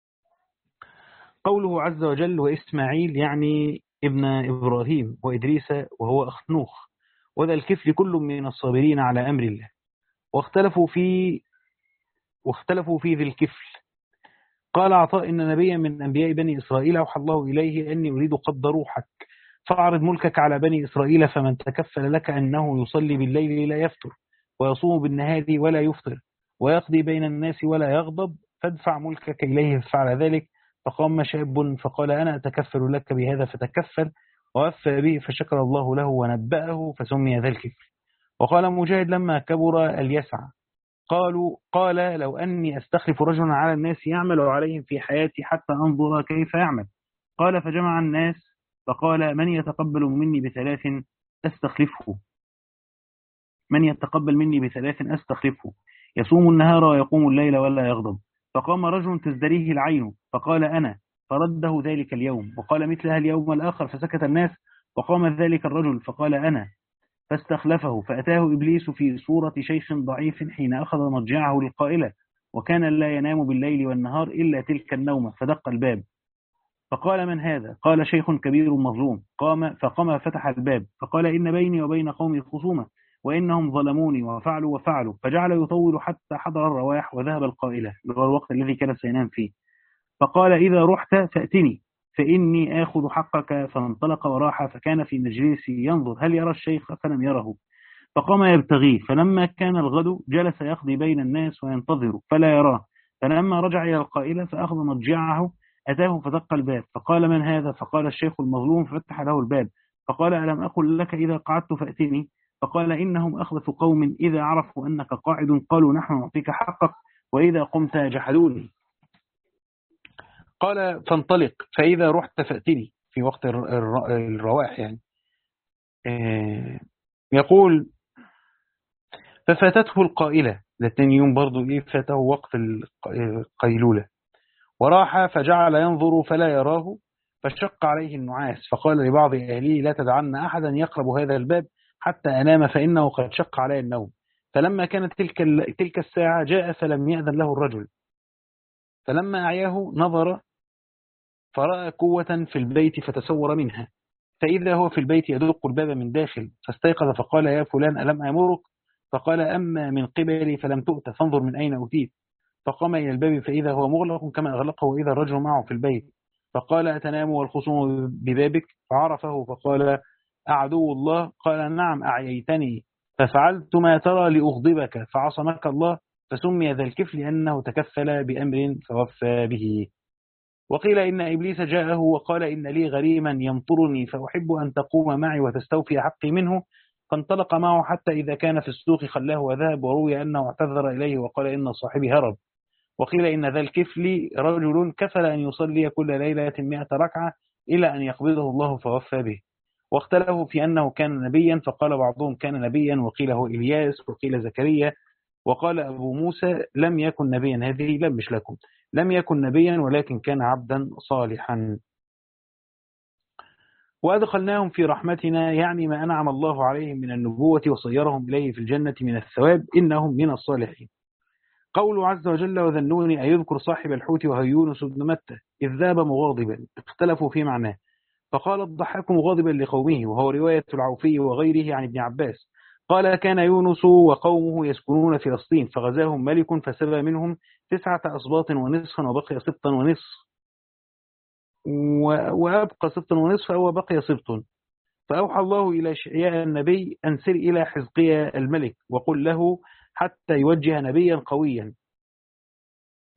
[SPEAKER 1] قوله عز وجل وإسماعيل يعني ابن إبراهيم، وإدريس وهو أخنوخ، وذا الكفل كل من الصابرين على أمر الله. واختلفوا في واختلفوا في ذي الكفل. قال عطاء إن نبيا من أنبياء بني إسرائيل أوحى الله إليه أني أريد قبض روحك فأعرض ملكك على بني إسرائيل، فمن تكفل لك أنه يصلي بالليل لا يفتر ويصوم بالنهار ولا يفطر ويقضي بين الناس ولا يغضب، فادفع ملكك إليه. ففعل ذلك. فقام شاب فقال أنا أتكفل لك بهذا، فتكفل ووفى به، فشكر الله له ونبأه فسمي ذا الكفل. وقال مجاهد لما كبر اليسع قالوا قال لو أني أستخلف رجلا على الناس يعمل عليهم في حياتي حتى أنظر كيف يعمل. قال فجمع الناس فقال من يتقبل مني بثلاث أستخلفه من يتقبل مني بثلاث أستخلفه يصوم النهار ويقوم الليل ولا يغضب. فقام رجل تزدريه العين فقال أنا، فرده ذلك اليوم. وقال مثلها اليوم الآخر فسكت الناس. وقام ذلك الرجل فقال أنا، فاستخلفه. فأتاه إبليس في صورة شيخ ضعيف حين أخذ مضجعه للقائلة، وكان لا ينام بالليل والنهار إلا تلك النومة. فدق الباب فقال من هذا؟ قال شيخ كبير مظلوم. قام فقام فتح الباب فقال إن بيني وبين قومي خصومة وإنهم ظلموني وفعلوا وفعلوا. فجعل يطول حتى حضر الرواح وذهب القائلة، اللي هو الوقت الذي كان سينام فيه. فقال إذا رحت فأتني فإني آخذ حقك. فانطلق وراح، فكان في مجلسه ينظر هل يرى الشيخ فلم يره. فقام يبتغيه، فلما كان الغد جلس يقضي بين الناس وينتظر فلا يراه. فلما رجع إلى القائلة فأخذ مضجعه أتاه فدق الباب فقال من هذا؟ فقال الشيخ المظلوم. ففتح له الباب فقال ألم أقل لك إذا قعدت فأتني؟ فقال إنهم أخذف قوم إذا عرفوا أنك قاعد قالوا نحن نعطيك حقك وإذا قمت جحدوني. قال فانطلق فإذا رحت فأتني في وقت الرواح يعني. يقول ففاتته القائلة، لتاني يوم برضو إيه فاته وقت القيلولة، وراح فجعل ينظر فلا يراه. فشق عليه النعاس فقال لبعض أهله لا تدعن أحدا يقرب هذا الباب حتى أنام فإنه قد شق عليه النوم. فلما كانت تلك تلك الساعة جاء فلم يأذن له الرجل. فلما أعياه نظر فرأى قوة في البيت فتسور منها، فإذا هو في البيت يدق الباب من داخل. فاستيقظ فقال يا فلان ألم أمرك؟ فقال أما من قبلي فلم تؤت، فانظر من أين أتيت. فقام إلى الباب فإذا هو مغلق كما أغلقه وإذا الرجل معه في البيت. فقال أتنام والخصوم ببابك؟ فعرفه فقال أعدو الله؟ قال نعم أعييتني ففعلت ما ترى لأغضبك فعصمك الله. فسمي ذا الكفل لأنه تكفل بأمر فوفى به. وقيل إن إبليس جاءه وقال إن لي غريما يمطرني فأحب أن تقوم معي وتستوفي حقي منه. فانطلق معه حتى إذا كان في السوق خلاه وذهب. وروي أنه اعتذر إليه وقال إن صاحبي هرب. وقيل إن ذا الكفل رجل كفل أن يصلي كل ليلة مئة ركعة إلى أن يقبضه الله فوفى به. واختلفوا في أنه كان نبيا، فقال بعضهم كان نبيا وقيل هو إلياس وقيل زكريا. وقال أبو موسى لم يكن نبيا، هذه لم مش لكم، لم يكن نبيا ولكن كان عبدا صالحا. وأدخلناهم في رحمتنا يعني ما أنعم الله عليهم من النبوة وصيرهم إليه في الجنة من الثواب إنهم من الصالحين. قول عز وجل وذنون أن يذكر صاحب الحوت وهو يونس بن متى إذ ذهب مغاضبا، اختلفوا في معناه. فقال الضحاك مغاضبا لقومه، وهو رواية العوفي وغيره عن ابن عباس. قال كان يونس وقومه يسكنون فلسطين فغزاهم ملك فسبى منهم تسعة أسباط ونصفا وبقي سبطا ونصف وأبقى سبطا ونصف أو بقي سبط. فأوحى الله إلى إشعياء النبي أن سر إلى حزقيا الملك وقل له حتى يوجه نبيا قويا.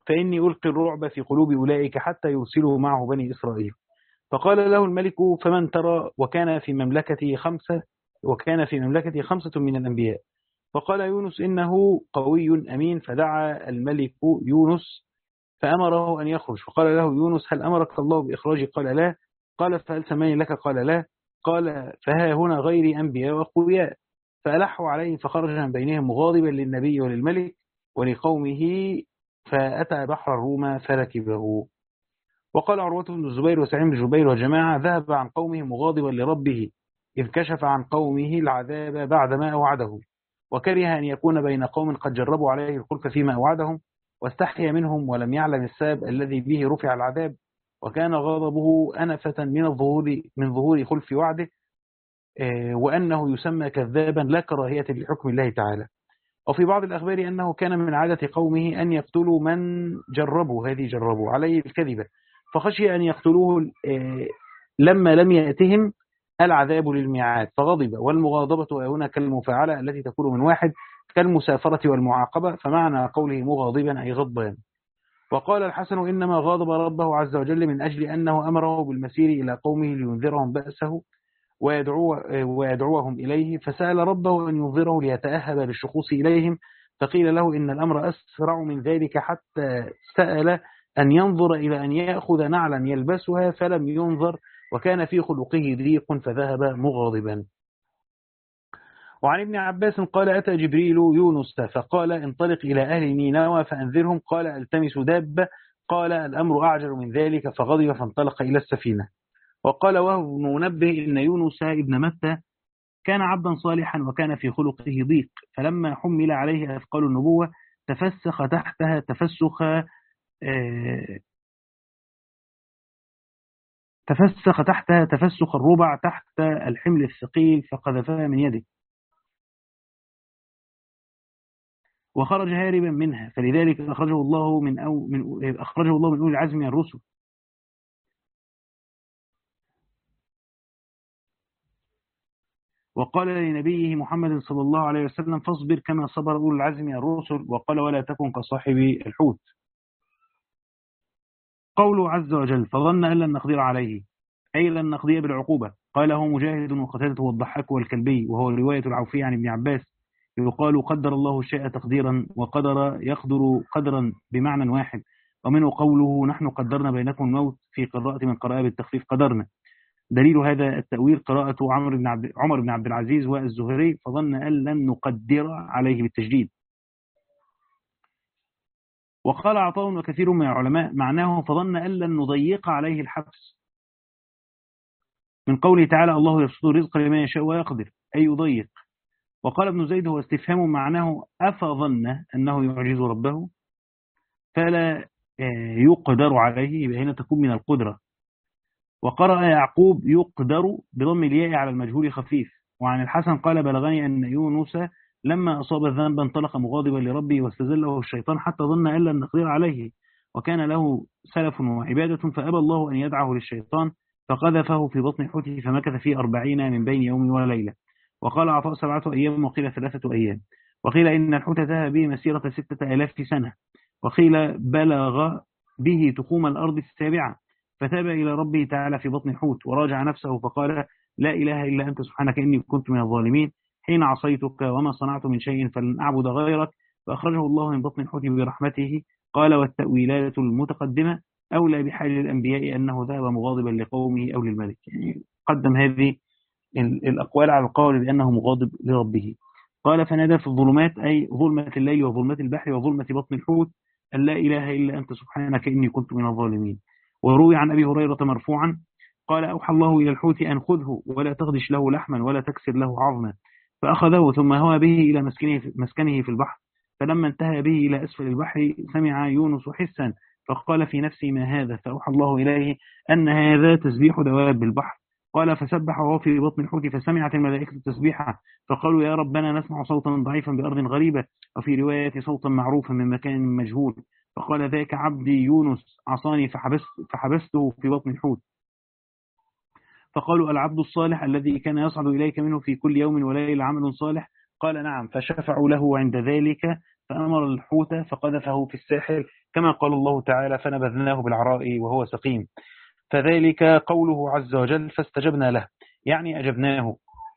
[SPEAKER 1] فإني ألقي الرعب في قلوب أولئك حتى يرسلوا معه بني إسرائيل. فقال له الملك فمن ترى؟ وكان في مملكته خمسة وكان في مملكته خمسة من الأنبياء. فقال يونس إنه قوي أمين. فدعا الملك يونس فأمره أن يخرج. فقال له يونس هل أمرك الله بإخراجي؟ قال لا. قال فهل سماني لك؟ قال لا. قال فها هنا غيري أنبياء وأقوياء. فألحوا عليه فخرج من بينهم مغاضبا للنبي وللملك ولقومه. فأتى بحر الروم فركبه. وقال عروة بن الزبير وسعيد بن جبير وجماعة ذهب عن قومه مغاضبا لربه إذ كشف عن قومه العذاب بعدما أوعده، وكره أن يكون بين قوم قد جربوا عليه الخلف فيما أوعدهم، واستحيا منهم ولم يعلم السبب الذي به رفع العذاب، وكان غضبه أنفة من الظهور من ظهور خلف وعده، وأنه يسمى كذابا لا كراهية لحكم الله تعالى. وفي بعض الأخبار أنه كان من عادة قومه أن يقتلوا من جربوا هذه جربوا عليه الكذبة، فخشي أن يقتلوه لما لم يأتهم العذاب للميعاد فغضب. والمغاضبة هنا كالمفاعلة التي تكون من واحد كالمسافرة والمعاقبة، فمعنى قوله مغاضبا أي غضبان. وقال الحسن إنما غاضب ربه عز وجل من أجل أنه أمره بالمسير إلى قومه لينذرهم بأسه ويدعو ويدعوهم إليه، فسأل ربه أن ينظره ليتأهب للشخوص إليهم، فقيل له إن الأمر أسرع من ذلك حتى سأل أن ينظر إلى أن يأخذ نعلا يلبسها فلم ينظر، وكان في خلقه ضيق فذهب مغاضبا. وعن ابن عباس قال أتى جبريل يونس فقال انطلق إلى أهل نينوى فأنذرهم. قال التمس دابة. قال الأمر أعجل من ذلك فغضب فانطلق إلى السفينة. وقال وهو بن منبه إن يونس ابن متى كان عبدا صالحا وكان في خلقه ضيق، فلما حمل عليه أثقال النبوة تفسخ تحتها تفسخ تفسخ تحتها تفسخ الربع تحت الحمل الثقيل فقذفها من يده وخرج هاربا منها، فلذلك أخرجه الله من أو من أخرجه الله من أولي العزم من الرسل. وقال لنبيه محمد صلى الله عليه وسلم فاصبر كما صبر أولي العزم من الرسل. وقال ولا تكن كصاحب الحوت. قوله عز وجل فظن أن لن نقدر عليه أي لن نقضي بالعقوبة. قاله مجاهد وقتادة والضحاك والكلبي، وهو رواية العوفي عن ابن عباس. يقال قدر الله الشيء تقديرا، وقدر يقدر قدرا بمعنى واحد. ومنه قوله نحن قدرنا بينكم الموت في قراءة من قراءة بالتخفيف قدرنا. دليل هذا التأويل قراءة عمر بن عبد عمر بن عبد العزيز والزهري فظن أن لن نقدر عليه بالتجديد. وقال عطاء وكثير من العلماء معناه فظن أن لن نضيق عليه الحبس، من قوله تعالى الله يبسط الرزق لمن يشاء ويقدر أي يضيق. وقال ابن زيد هو استفهام معناه أفظن أنه يعجز ربه فلا يقدر عليه، يبقى هنا تكون من القدرة. وقرأ يعقوب يقدر بضم الياء على المجهول خفيف. وعن الحسن قال بلغني أن يونس لما أصاب الذنب انطلق مغاضبا لربه واستزله الشيطان حتى ظن أن لن نقدر عليه، وكان له سلف وعبادة فأبى الله أن يدعه للشيطان فقذفه في بطن حوته فمكث فيه أربعين من بين يوم وليلة. وقال عطاء سبعة أيام وقيل ثلاثة أيام، وقيل إن الحوت ذهب به مسيرة ستة آلاف سنة، وقيل بلغ به تخوم الأرض السابعة، فتاب إلى ربه تعالى في بطن الحوت وراجع نفسه فقال لا إله إلا أنت سبحانك إني كنت من الظالمين حين عصيتك وما صنعت من شيء فلن أعبد غيرك، فأخرجه الله من بطن الحوت برحمته. قال والتأويلات المتقدمة أولى بحال الأنبياء أنه ذهب مغاضبا لقومه أو للملك، يعني قدم هذه الأقوال على القول بأنه مغاضب لربه. قال فنادى في الظلمات أي ظلمة الليل وظلمة البحر وظلمة بطن الحوت أن لا إله إلا أنت سبحانك إني كنت من الظالمين. وروي عن أبي هريرة مرفوعا قال أوحى الله إلى الحوت أن خذه ولا تغدش له لحما ولا تكسر له عظما، فأخذه ثم هوى به إلى مسكنه, مسكنه في البحر، فلما انتهى به إلى أسفل البحر سمع يونس حسا فقال في نفسي ما هذا، فأوحى الله إليه أن هذا تسبيح دواب البحر. قال فسبح وهو في بطن الحوت فسمعت الملائكة التسبيحة فقالوا يا ربنا نسمع صوتا ضعيفا بأرض غريبة، وفي رواية صوتا معروفا من مكان مجهول، فقال ذاك عبدي يونس عصاني فحبست فحبسته في بطن الحوت. فقالوا العبد الصالح الذي كان يصعد إليك منه في كل يوم وليلة عمل صالح؟ قال نعم، فشفعوا له عند ذلك فأمر الحوت فقذفه في الساحل كما قال الله تعالى فنبذناه بالعراء وهو سقيم. فذلك قوله عز وجل فاستجبنا له، يعني أجبناه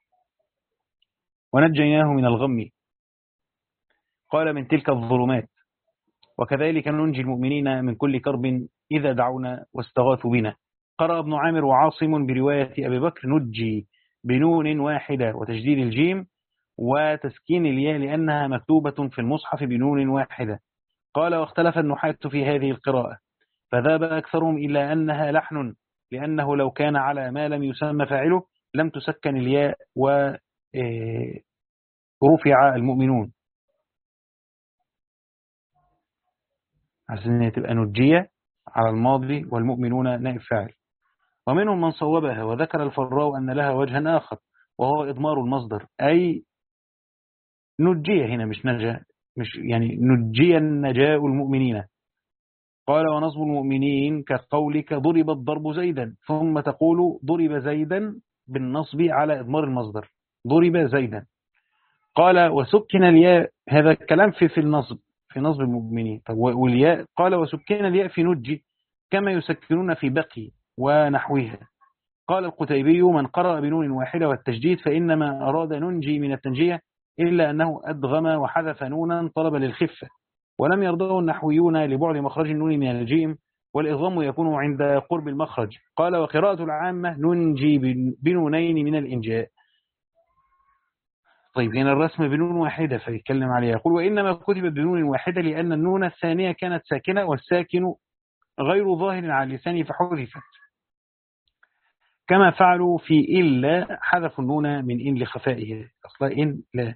[SPEAKER 1] ونجيناه من الغم. قال من تلك الظلمات. وكذلك ننجي المؤمنين من كل كرب إذا دعونا واستغاثوا بنا. قرأ ابن عامر وعاصم برواية أبي بكر نجي بنون واحدة وتشديد الجيم وتسكين الياء لأنها مكتوبة في المصحف بنون واحدة. قال واختلف النحاة في هذه القراءة فذهب أكثرهم إلا أنها لحن، لأنه لو كان على ما لم يسمى فاعله لم تسكن الياء ورفع المؤمنون، عشان تبقى نجية على الماضي والمؤمنون نائب فاعل. ومنهم من صوبها وذكر الفراء أن لها وجها آخر وهو إضمار المصدر، أي نجية هنا مش نجا، مش يعني نجيا نجاء المؤمنين. قال ونصب المؤمنين كقولك ضرب الضرب زيدا، ثم تقول ضرب زيدا بالنصب على إضمار المصدر ضرب زيدا. قال وسكن الياء، هذا الكلام في في النصب في نصب المؤمنين. والياء قال وسكن الياء في نجي كما يسكنون في بقي ونحوها. قال القتيبي من قرأ بنون واحدة والتجديد فإنما أراد ننجي من التنجية، إلا أنه أدغم وحذف نونا طلب للخفة، ولم يرضاه النحويون لبعد مخرج النون من الجيم، والإضغام يكون عند قرب المخرج. قال وقراءة العامة ننجي بنونين من الإنجاء. طيب هنا الرسم بنون واحدة فيتكلم عليها، يقول وإنما كتب بنون واحدة لأن النون الثانية كانت ساكنة والساكن غير ظاهر على اللسان فحذفت، كما فعلوا في إلا حذفوا النون من إن لخفائها. أصلا إن لا،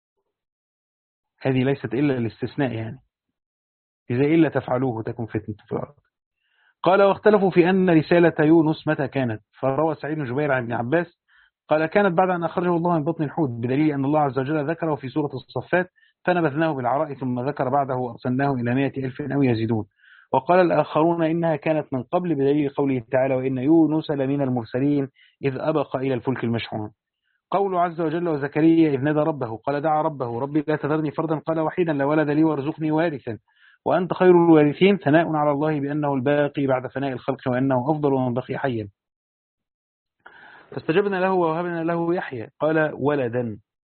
[SPEAKER 1] هذه ليست إلا الاستثناء، يعني إذا إلا تفعلوه تكون فتنة في الأرض. قال واختلفوا في أن رسالة يونس متى كانت، فروى سعيد بن جبير عن ابن عباس قال كانت بعد أن أخرجه الله من بطن الحوت، بدليل أن الله عز وجل ذكره في سورة الصفات فنبذناه بالعراء، ثم ذكر بعده وأرسلناه إلى مائة ألف أو يزيدون. وقال الآخرون إنها كانت من قبل، بدليل قوله تعالى وإن يونس لمن المرسلين إذ أبق إلى الفلك المشحون. قول عز وجل وزكريا إذ نادى ربه قال دعا ربه ربي لا تذرني فردا قال وحيدا لا ولد لي وارزقني وارثا وأنت خير الوارثين، ثناء على الله بأنه الباقي بعد فناء الخلق وأنه أفضل من بقي حيا. فاستجبنا له ووهبنا له يحيى قال ولدا،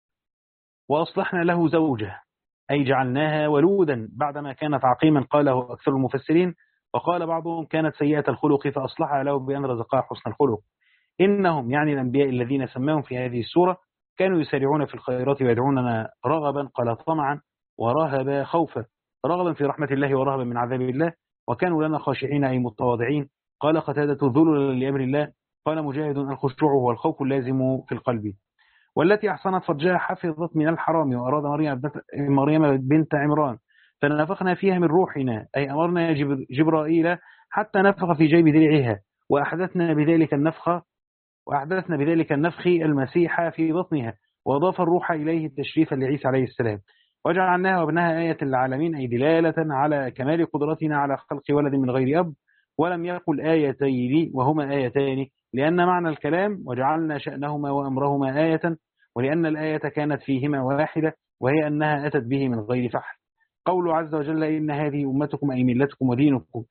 [SPEAKER 1] وأصلحنا له زوجه أي جعلناها ولودا بعدما كانت عقيما قاله أكثر المفسرين. وقال بعضهم كانت سيئة الخلق فأصلحها له بأن رزقها حسن الخلق. إنهم يعني الأنبياء الذين سماهم في هذه السورة كانوا يسارعون في الخيرات ويدعوننا رغبا قال طمعا ورهبا خوفا، رغبا في رحمة الله ورهبا من عذاب الله، وكانوا لنا خاشعين أي متواضعين. قال قتادة ذللا لأمر الله. قال مجاهد الخشوع هو الخوف اللازم في القلب. والتي أحصنت فرجها حفظت من الحرام وأراد مريم مريم بنت عمران فنفخنا فيها من روحنا أي أمرنا جبرائيل حتى نفخ في جيب درعها وأحدثنا بذلك النفخ وأحدثنا بذلك النفخ المسيح في بطنها، وأضاف الروح إليه تشريفا لعيسى عليه السلام. وجعلناها وابنها آية للعالمين أي دلالة على كمال قدرتنا على خلق ولد من غير أب، ولم يقل آيتين وهما آيتان لأن معنى الكلام وجعلنا شأنهما وأمرهما آية، ولأن الآية كانت فيهما واحدة وهي أنها أتت به من غير فحل. قول عز وجل إن هذه أمتكم أي ملتكم ودينكم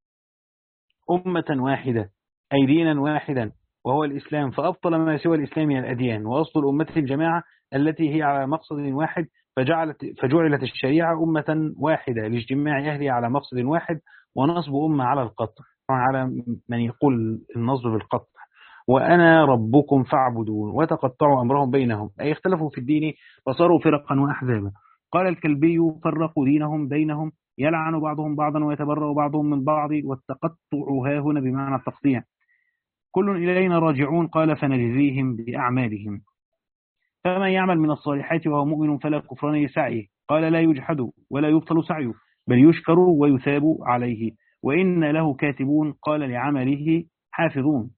[SPEAKER 1] أمة واحدة أي دينا واحدا وهو الإسلام، فأبطل ما سوى الإسلام من الأديان، وأصل الأمة الجماعة التي هي على مقصد واحد، فجعلت فجعلت الشريعة أمة واحدة لاجتماع أهلها على مقصد واحد، ونصب أمة على القطع على من يقول النصب بالقطع. وأنا ربكم فاعبدون وتقطعوا أمرهم بينهم أي اختلفوا في الدين وصاروا فرقا وأحزابا. قال الكلبي فرقوا دينهم بينهم يلعن بعضهم بعضا ويتبرأ بعضهم من بعض، والتقطع ها هنا بمعنى التقطيع. كل إلينا راجعون قال فنجزيهم بأعمالهم. فمن يعمل من الصالحات وهو مؤمن فلا كفران لسعيه قال لا يجحد ولا يبطل سعيه بل يشكر ويثاب عليه، وإن له كاتبون قال لعمله حافظون.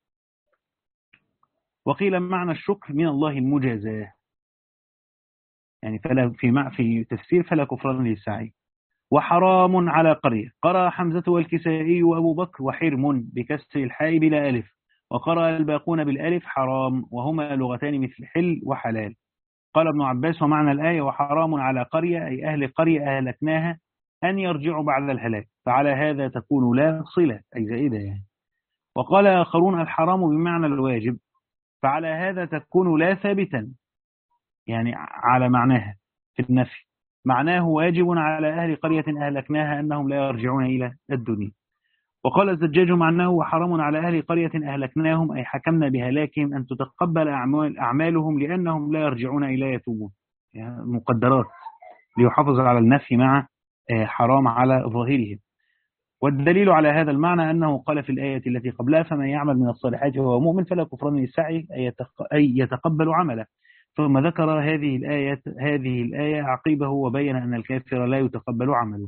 [SPEAKER 1] وقيل معنى الشكر من الله المجازاه، يعني فلا في في تفسير فلا كفران للسعي. وحرام على قرية قرأ حمزة والكسائي وأبو بكر وحرم بكسر الحاء بلا ألف، وقرأ الباقون بالألف حرام، وهما لغتان مثل حل وحلال. قال ابن عباس ومعنى الآية وحرام على قرية أي أهل قرية أهلكناها أن يرجعوا بعد الهلاك، فعلى هذا تكون لا صلة أي زائدة يعني. وقال آخرون الحرام بمعنى الواجب، فعلى هذا تكون لا ثابتا يعني على معناها في النفي، معناه واجب على أهل قرية أهلكناها أنهم لا يرجعون إلى الدنيا. وقال الزجاج معناه وحرام على أهل قرية أهلكناهم أي حكمنا بهلاكهم أن تتقبل أعمال أعمالهم لأنهم لا يرجعون إلى يتوبون، يعني مقدرات ليحافظ على النفي مع حرام على ظاهرهم. والدليل على هذا المعنى أنه قال في الآية التي قبلها فمن يعمل من الصالحات وهو مؤمن فلا كفران للسعي أي يتقبل عمله، ثم ذكر هذه الآية هذه الآية عقيبه وبين أن الكافر لا يتقبل عمله.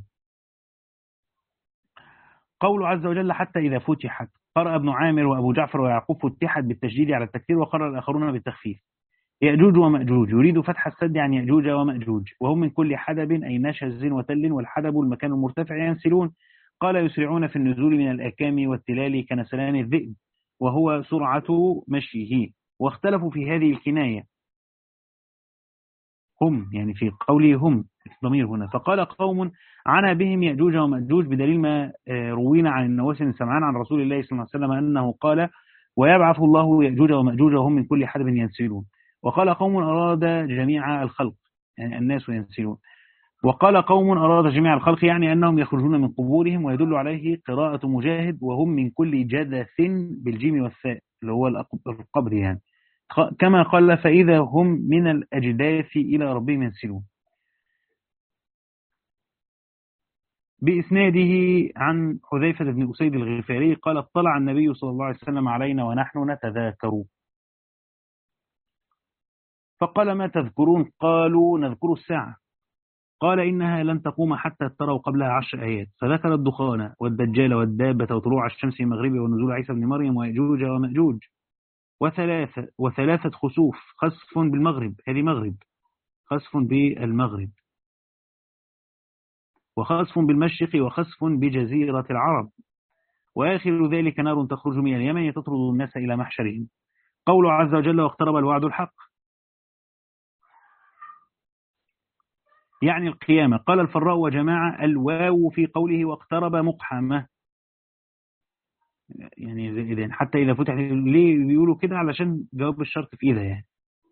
[SPEAKER 1] قول عز وجل حتى إذا فتحت، قرأ ابن عامر وأبو جعفر ويعقوب فتحت بالتشديد على التكثير، وقرأ الآخرون بالتخفيف. يأجوج ومأجوج يريد فتح السد عن يأجوج ومأجوج، وهم من كل حدب أي نشز وتل، والحدب المكان المرتفع ينسلون. قال يسرعون في النزول من الأكام والتلال كنسلان الذئب، وهو سرعة مشيه. واختلفوا في هذه الكناية هم يعني في قوله هم الضمير هنا، فقال قوم عنا بهم يأجوج ومأجوج بدليل ما روينا عن النواس بن سمعان عن رسول الله صلى الله عليه وسلم أنه قال ويبعث الله يأجوج ومأجوج وهم من كل حدب ينسلون. وقال قوم أراد جميع الخلق يعني الناس ينسلون. وقال قوم أراد جميع الخلق يعني أنهم يخرجون من قبورهم، ويدل عليه قراءة مجاهد وهم من كل جدث بالجيم والثاء اللي هو القبر يعني، كما قال فإذا هم من الأجداث إلى ربهم ينسلون. بإسناده عن حذيفة بن أسيد الغفاري قال اطلع النبي صلى الله عليه وسلم علينا ونحن نتذاكر، فقال ما تذكرون؟ قالوا نذكر الساعة. قال إنها لن تقوم حتى تروا قبلها عشر آيات، فذكر الدخان والدجال والدابة وطلوع الشمس المغربي ونزول عيسى بن مريم ويأجوج ومأجوج، وثلاثة وثلاثة خسوف، خسف بالمغرب هذه مغرب، خسف بالمغرب، وخسف بالمشرق، وخسف بجزيرة العرب، وآخر ذلك نار تخرج من اليمن تطرد الناس إلى محشرهم. قول عز وجل واقترب الوعد الحق يعني القيامة. قال الفراء وجماعة الواو في قوله واقترب مقحمة يعني إذن حتى إذا فتح، ليه بيقولوا كده؟ علشان جواب الشرط في إذا يعني.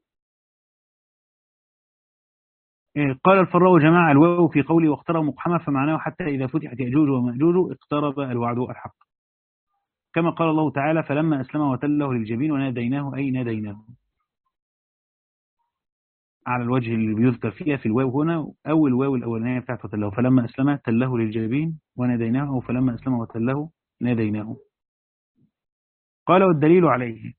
[SPEAKER 1] قال الفراء وجماعة الواو في قوله واقترب مقحمة فمعناه حتى إذا فتحت يأجوج ومأجوج اقترب الوعد الحق، كما قال الله تعالى فلما أسلم وتله للجبين وناديناه أي ناديناه، على الوجه اللي بيذكر فيها في الواو هنا، أو الواو الأولانية بتاعت وتله، فلما أسلم تله للجبين وناديناه، أو فلما أسلم وتله ناديناه. قال والدليل عليه،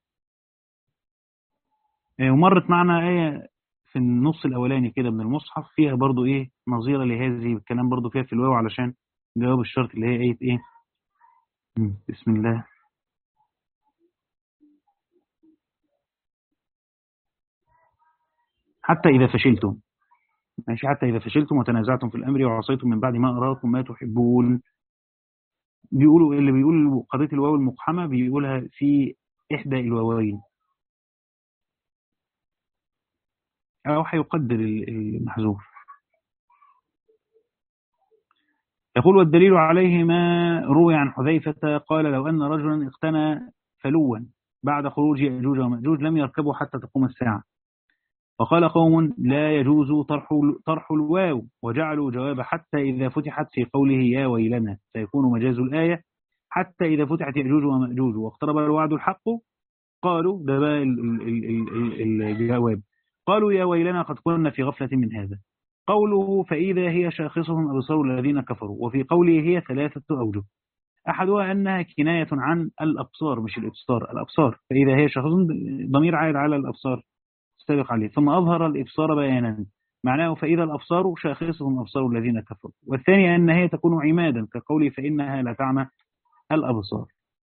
[SPEAKER 1] ومرت معنا آية في النص الأولاني كده من المصحف فيها برضو إيه نظيرة لهذه الكلام برضو فيها في الواو علشان جواب الشرط اللي هي آية إيه بسم الله حتى إذا فشلتم، ماشي، حتى إذا فشلتم وتنازعتم في الأمر وعصيتم من بعد ما أراكم ما تحبون. بيقولوا اللي بيقول قضية الواو المقحمة بيقولها في إحدى الواوين أو هيقدر المحذوف. يقول والدليل عليه ما روي عن حذيفة قال لو أن رجلا اقتنى فلوا بعد خروج يأجوج ومأجوج لم يركبوا حتى تقوم الساعة. وقال قوم لا يجوز طرح طرح الواو وجعلوا جواب حتى إذا فتحت في قوله يا ويلنا، فيكون مجاز الآية حتى إذا فتحت يأجوج ومأجوج واقترب الوعد الحق. قالوا ده بقى الجواب، قالوا يا ويلنا قد كنا في غفلة من هذا. قوله فإذا هي شاخصهم أبصار الذين كفروا، وفي قوله هي ثلاثة أوجه، أحدها أنها كناية عن الأبصار مش الإبصار، الأبصار فإذا هي شاخصهم ضمير عائد على الأبصار سابق عليه، ثم أظهر الإبصار بيانا معناه فإذا الأبصار شاخصهم أبصار الذين كفروا. والثانية أن هي تكون عمادا كقوله فإنها لا تعمى الأبصار.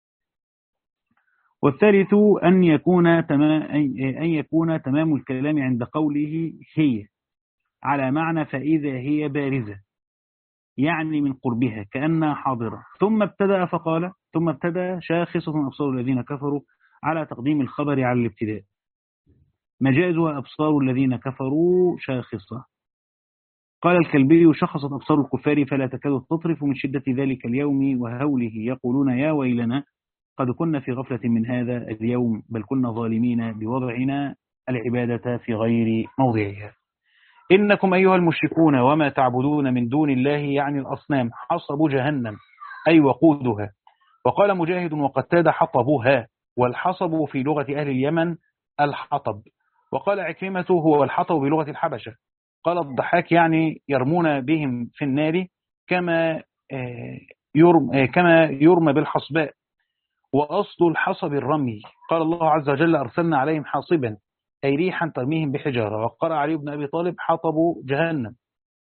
[SPEAKER 1] والثالث أن يكون تمام أن يكون تمام الكلام عند قوله هي على معنى فإذا هي بارزة يعني من قربها كأنها حاضرة، ثم ابتدأ فقال ثم ابتدأ شاخصة أبصار الذين كفروا على تقديم الخبر على الابتداء. مجازها أبصار الذين كفروا شاخصة. قال الكلبي شخصت أبصار الكفار فلا تكاد تطرف من شدة ذلك اليوم وهوله، يقولون يا ويلنا قد كنا في غفلة من هذا اليوم بل كنا ظالمين بوضعنا العبادة في غير موضعها. إنكم أيها المشركون وما تعبدون من دون الله يعني الأصنام حصب جهنم أي وقودها. وقال مجاهد وقتاد حطبها، والحصب في لغة أهل اليمن الحطب. وقال عكرمة هو الحطب بلغة الحبشة. قال الضحاك يعني يرمون بهم في النار كما يرمى, كما يرمى بالحصباء، وأصل الحصب الرمي. قال الله عز وجل أرسلنا عليهم حاصبا أي ريحا ترميهم بحجارة. وقرأ علي بن أبي طالب حطب جهنم.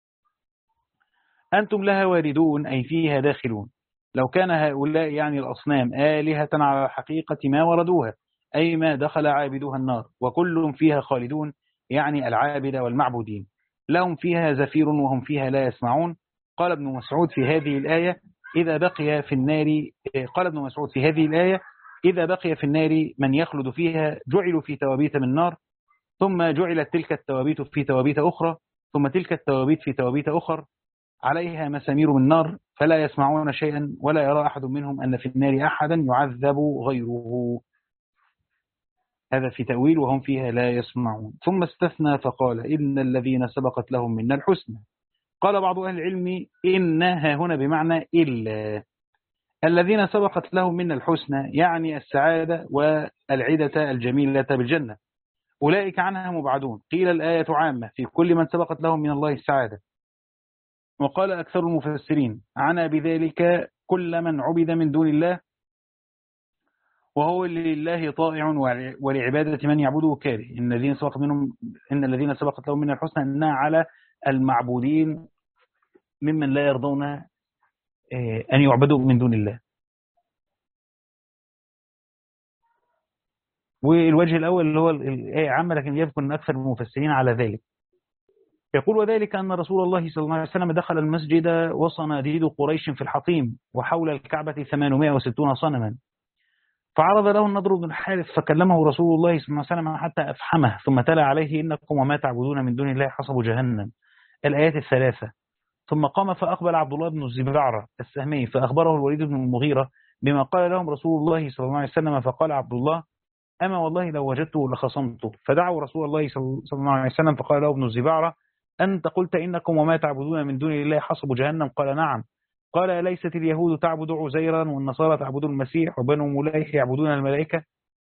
[SPEAKER 1] أنتم لها واردون أي فيها داخلون. لو كان هؤلاء يعني الأصنام آلهة على حقيقة ما وردوها أي ما دخل عابدوها النار، وكل فيها خالدون يعني العابد والمعبودين. لهم فيها زفير وهم فيها لا يسمعون. قال ابن مسعود في هذه الآية إذا بقي في النار قال ابن مسعود في هذه الآية إذا بقي في النار من يخلد فيها جعلوا في توابيت من نار، ثم جعلت تلك التوابيت في توابيت أخرى، ثم تلك التوابيت في توابيت أخر عليها مسامير من نار، فلا يسمعون شيئا ولا يرى أحد منهم أن في النار أحدا يعذب غيره. هذا في تأويل وهم فيها لا يسمعون. ثم استثنى فقال إن الذين سبقت لهم منا الحسنى. قال بعض أهل العلم إنها هنا بمعنى إلا. الذين سبقت لهم منا الحسنى يعني السعادة والعدة الجميلة بالجنة، أولئك عنها مبعدون. قيل الآية عامة في كل من سبقت لهم من الله السعادة. وقال أكثر المفسرين عنا بذلك كل من عبد من دون الله وهو لله طائع ولعبادة من يعبده كاره. إن الذين سبقت منهم إن الذين سبقت لهم من الحسنى إنها على المعبودين ممن لا يرضون أن يعبدوا من دون الله. والوجه الأول اللي هو الآية عامة لكن يذكر أكثر المفسرين على ذلك. يقول وذلك أن رسول الله صلى الله عليه وسلم دخل المسجد وصناديد قريش في الحطيم وحول الكعبة ثمانمائة وستون صنما، فعرض له النضر بن الحارث فكلمه رسول الله صلى الله عليه وسلم حتى أفحمه، ثم تلا عليه إنكم وما تعبدون من دون الله حصب جهنم الآيات الثلاثة. ثم قام فأقبل عبد الله بن الزبعرة السهمي فأخبره الوليد بن المغيرة بما قال لهم رسول الله صلى الله عليه وسلم، فقال عبد الله أما والله لو وجدته لخصمته. فدعوا رسول الله صلى الله عليه وسلم فقال له ابن الزبعرة أنت قلت إنكم وما تعبدون من دون الله حصب جهنم؟ قال نعم. قال ليست اليهود تعبد عزيرا والنصارى تعبد المسيح وبنو مليح يعبدون الملائكة؟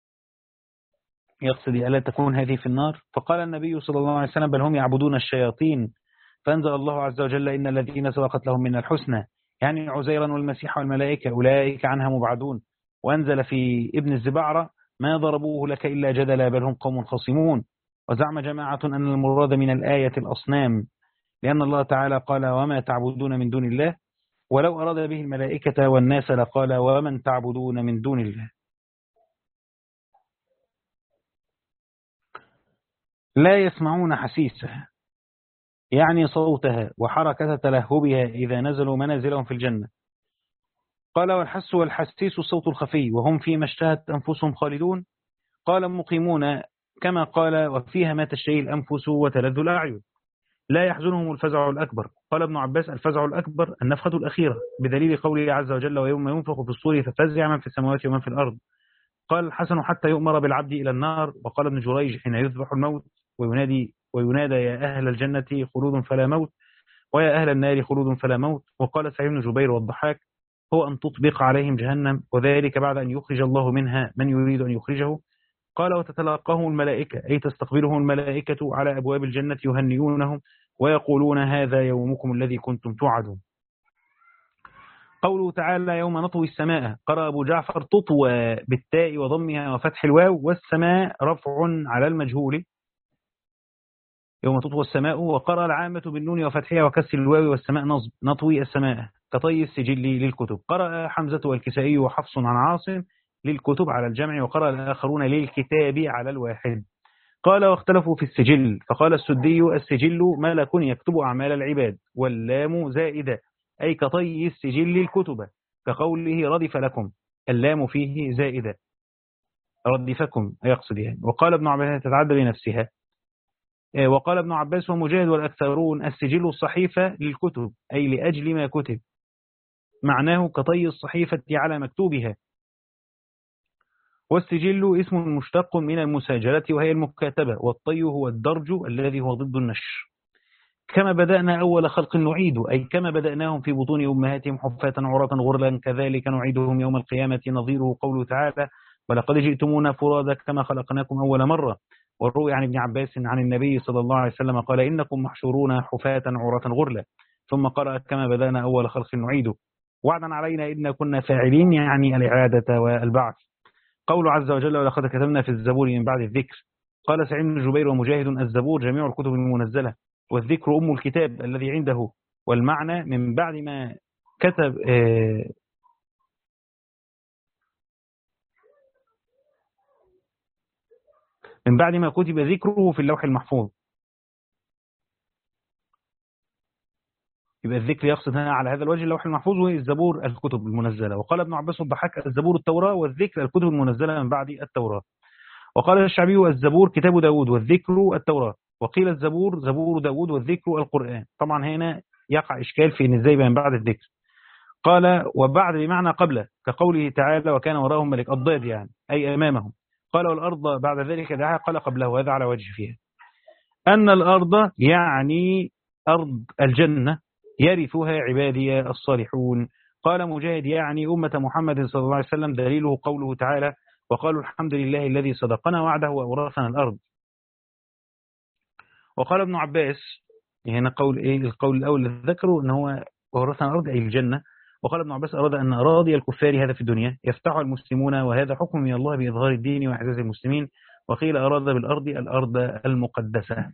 [SPEAKER 1] يقصد ألا تكون هذه في النار؟ فقال النبي صلى الله عليه وسلم بل هم يعبدون الشياطين. فأنزل الله عز وجل إن الذين سبقت لهم من الحسنى يعني عزيرا والمسيح والملائكة أولئك عنها مبعدون. وأنزل في ابن الزبعرة ما ضربوه لك إلا جدلا بل هم قوم خصمون. وزعم جماعة أن المراد من الآية الأصنام لأن الله تعالى قال وما تعبدون من دون الله، ولو أراد به الملائكة والناس لقال ومن تعبدون من دون الله. لا يسمعون حسيسها يعني صوتها وحركة تلهبها إذا نزلوا منازلهم في الجنة. قال والحس والحسيس الصوت الخفي وهم فيما اشتهت أنفسهم خالدون. قال مقيمون كما قال وفيها ما تشتهي الأنفس وتلذ الأعين. لا يحزنهم الفزع الأكبر. قال ابن عباس الفزع الأكبر النفخة الأخيرة بدليل قوله عز وجل ويوم ينفخ في الصور ففزع من في السماوات ومن في الأرض. قال الحسن حتى يؤمر بالعبد إلى النار. وقال ابن جريج حين يذبح الموت وينادي, وينادى يا أهل الجنة خلود فلا موت ويا أهل النار خلود فلا موت. وقال سعيد بن جبير والضحاك هو أن تطبق عليهم جهنم وذلك بعد أن يخرج الله منها من يريد أن يخرجه. قال وتتلقاهم الملائكة أي تستقبلهم الملائكة على أبواب الجنة يهنئونهم ويقولون هذا يومكم الذي كنتم توعدون. قوله تعالى يوم نطوي السماء قرأ أبو جعفر تطوى بالتاء وضمها وفتح الواو والسماء رفع على المجهول يوم تطوى السماء. وقرأ العامة بالنون وفتحها وكسر الواو والسماء نصب نطوي السماء كطي السجل للكتب. قرأ حمزة والكسائي وحفص عن عاصم للكتب على الجمع وقرأ الآخرون للكتاب على الواحد. قال واختلفوا في السجل فقال السدي السجل ملك يكتب أعمال العباد واللام زائدة أي كطي السجل الكتب كقوله ردف لكم اللام فيه زائدة. ردفكم يقصد يعني. وقال ابن عباس تتعدى بنفسها. وقال ابن عباس ومجاهد والأكثرون السجل الصحيفة للكتب أي لأجل ما كتب، معناه كطي الصحيفة على مكتوبها. والسجل اسم مشتق من المساجلة وهي المكاتبة، والطي هو الدرج الذي هو ضد النشر. كما بدأنا أول خلق نعيد، أي كما بدأناهم في بطون أمهاتهم حفاة عراة غرلا كذلك نعيدهم يوم القيامة، نظيره قوله تعالى ولقد جئتمونا فرادا كما خلقناكم أول مرة. والروي عن ابن عباس عن النبي صلى الله عليه وسلم قال إنكم محشورون حفاة عراة غرلا، ثم قرأ كما بدأنا أول خلق نعيده وعدا علينا إنا كنا فاعلين، يعني الإعادة والبعث. قول عز وجل ولقد كتبنا في الزبور من بعد الذكر. قال سعيد بن جبير ومجاهد الزبور جميع الكتب المنزلة، والذكر أم الكتاب الذي عنده، والمعنى من بعد ما كتب آه من بعد ما كتب ذكره في اللوح المحفوظ. يبقى الذكر يقصد هنا على هذا الوجه اللوح المحفوظ والزبور الكتب المنزلة. وقال ابن عباس الضحاك الزبور التوراة، والذكر الكتب المنزلة من بعد التوراة. وقال الشعبي الزبور كتاب داود والذكر التوراة. وقيل الزبور زبور داود والذكر القرآن. طبعا هنا يقع إشكال في إن إزاي من بعد الذكر. قال وبعد بمعنى قبله كقوله تعالى وكان وراهم ملك، الضاد يعني أي أمامهم. قال والأرض بعد ذلك دعاها، قال قبله، هذا على وجه فيها أن الأرض يعني أرض الجنة يرثها عبادي الصالحون. قال مجاهد يعني أمة محمد صلى الله عليه وسلم، دليله قوله تعالى وقالوا الحمد لله الذي صدقنا وعده وأورثنا الأرض. وقال ابن عباس هنا قول إيه القول الأول اللي ذكره إن هو وأورثنا الأرض أي الجنة. وقال ابن عباس أراد أن أراضي الكفار هذا في الدنيا يفتح المسلمون، وهذا حكم من الله بإظهار الدين وإعزاز المسلمين. وقيل أراد بالأرض الأرض المقدسة.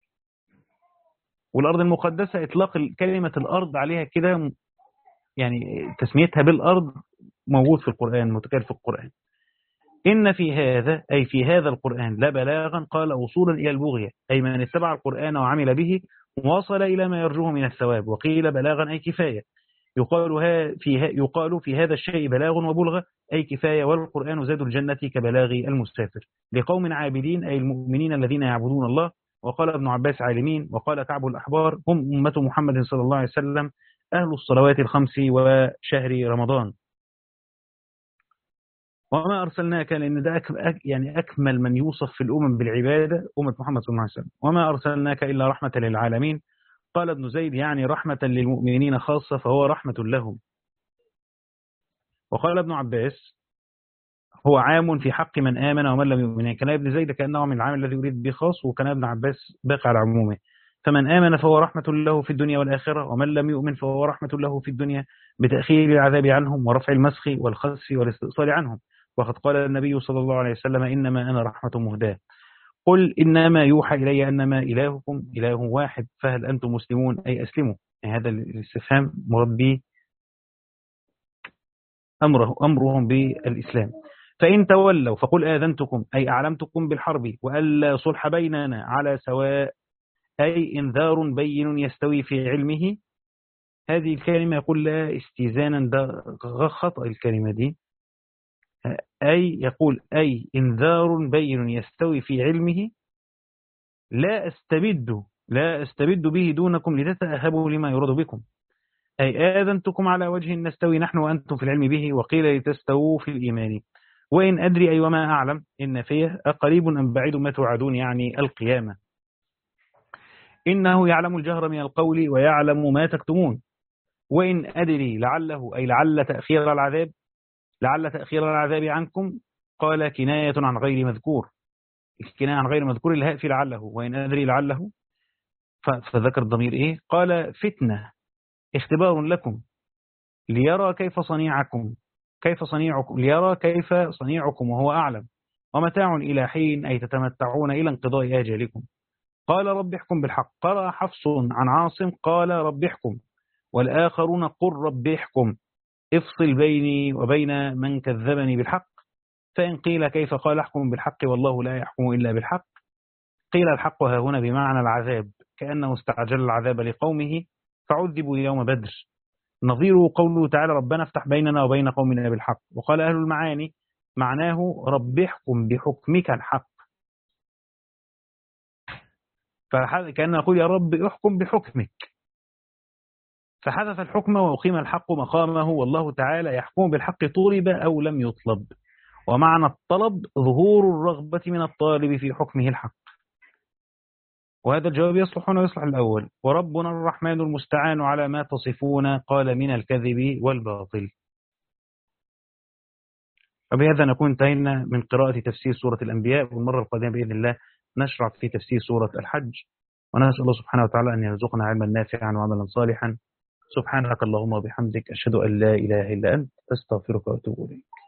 [SPEAKER 1] والأرض المقدسة إطلاق كلمة الأرض عليها كده يعني تسميتها بالأرض موجود في القرآن، متكرر في القرآن. إن في هذا أي في هذا القرآن لبلاغا، قال وصولا إلى البغية أي من اتبع القرآن وعمل به وصل إلى ما يرجوه من الثواب. وقيل بلاغا أي كفاية، يقال في يقال في هذا الشيء بلاغ وبلغة أي كفاية. والقرآن زاد الجنة كبلاغ المسافر لقوم عابدين أي المؤمنين الذين يعبدون الله. وقال ابن عباس عالمين. وقال كعب الأحبار هم أمة محمد صلى الله عليه وسلم أهل الصلوات الخمس وشهر رمضان. وما أرسلناك لأن ده أك يعني أكمل من يوصف في الأمم بالعبادة أمة محمد صلى الله عليه وسلم. وما أرسلناك إلا رحمة للعالمين. قال ابن زيد يعني رحمة للمؤمنين خاصة، فهو رحمة لهم. وقال ابن عباس هو عام في حق من آمن ومن لم يؤمن. يعني كان ابن زيد كأنه من العام الذي يريد به خاص، وكان ابن عباس باقي على عمومه. فمن آمن فهو رحمة له في الدنيا والآخرة، ومن لم يؤمن فهو رحمة له في الدنيا بتأخير العذاب عنهم ورفع المسخ والخسف والاستئصال عنهم. وقد قال النبي صلى الله عليه وسلم إنما أنا رحمة مهداة. قل إنما يوحى إلي أنما إلهكم إله واحد فهل أنتم مسلمون أي أسلموا. يعني هذا الاستفهام مراد به أمره أمرهم بالإسلام. فإن تولوا فقل آذنتكم أي أعلمتكم بالحرب وألا صلح بيننا على سواء أي إنذار بين يستوي في علمه. هذه الكلمة يقول لا استيزانا، ده خطأ الكلمة دي. أي يقول أي إنذار بين يستوي في علمه لا أستبد لا أستبد به دونكم لتتأهبوا لما يراد بكم. أي آذنتكم على وجه نستوي نحن وأنتم في العلم به، وقيل لتستووا في الإيمان. وإن أدري أي وما أعلم إن فيه أقريب أم بعيد ما توعدون يعني القيامة. إنه يعلم الجهر من القول ويعلم ما تكتمون. وإن أدري لعله أي لعل تأخير العذاب لعل تأخير العذاب عنكم. قال كناية عن غير مذكور. الكناية عن غير مذكور الهاء في لعله. وإن أدري لعله فذكر الضمير إيه؟ قال فتنة اختبار لكم ليرى كيف صنيعكم كيف صنيعكم ليرى كيف صنيعكم وهو أعلم. ومتاع إلى حين أي تتمتعون إلى انقضاء آجالكم. قال رب احكم بالحق. قرأ حفص عن عاصم قال رب احكم، والآخرون قل رب احكم افصل بيني وبين من كذبني بالحق. فإن قيل كيف قال احكم بالحق والله لا يحكم إلا بالحق. قيل الحق ها هنا بمعنى العذاب، كأنه استعجل العذاب لقومه فعذبوا يوم بدر. نظيره قوله تعالى ربنا افتح بيننا وبين قومنا بالحق. وقال أهل المعاني معناه رب احكم بحكمك الحق. فكأن نقول يا رب احكم بحكمك، فحذف الحكم وأقيم الحق مقامه، والله تعالى يحكم بالحق طلب أو لم يطلب. ومعنى الطلب ظهور الرغبة من الطالب في حكمه الحق. وهذا الجواب يصلح هنا ويصلح الأول. وربنا الرحمن المستعان على ما تصفون، قال من الكذب والباطل. وبهذا نكون انتهينا من قراءة تفسير سورة الأنبياء، والمرة القادمة بإذن الله نشرع في تفسير سورة الحج. ونسأل الله سبحانه وتعالى أن يرزقنا علما نافعا وعملا صالحا. سبحانك اللهم وبحمدك، أشهد أن لا إله إلا أنت، أستغفرك وأتوب إليك.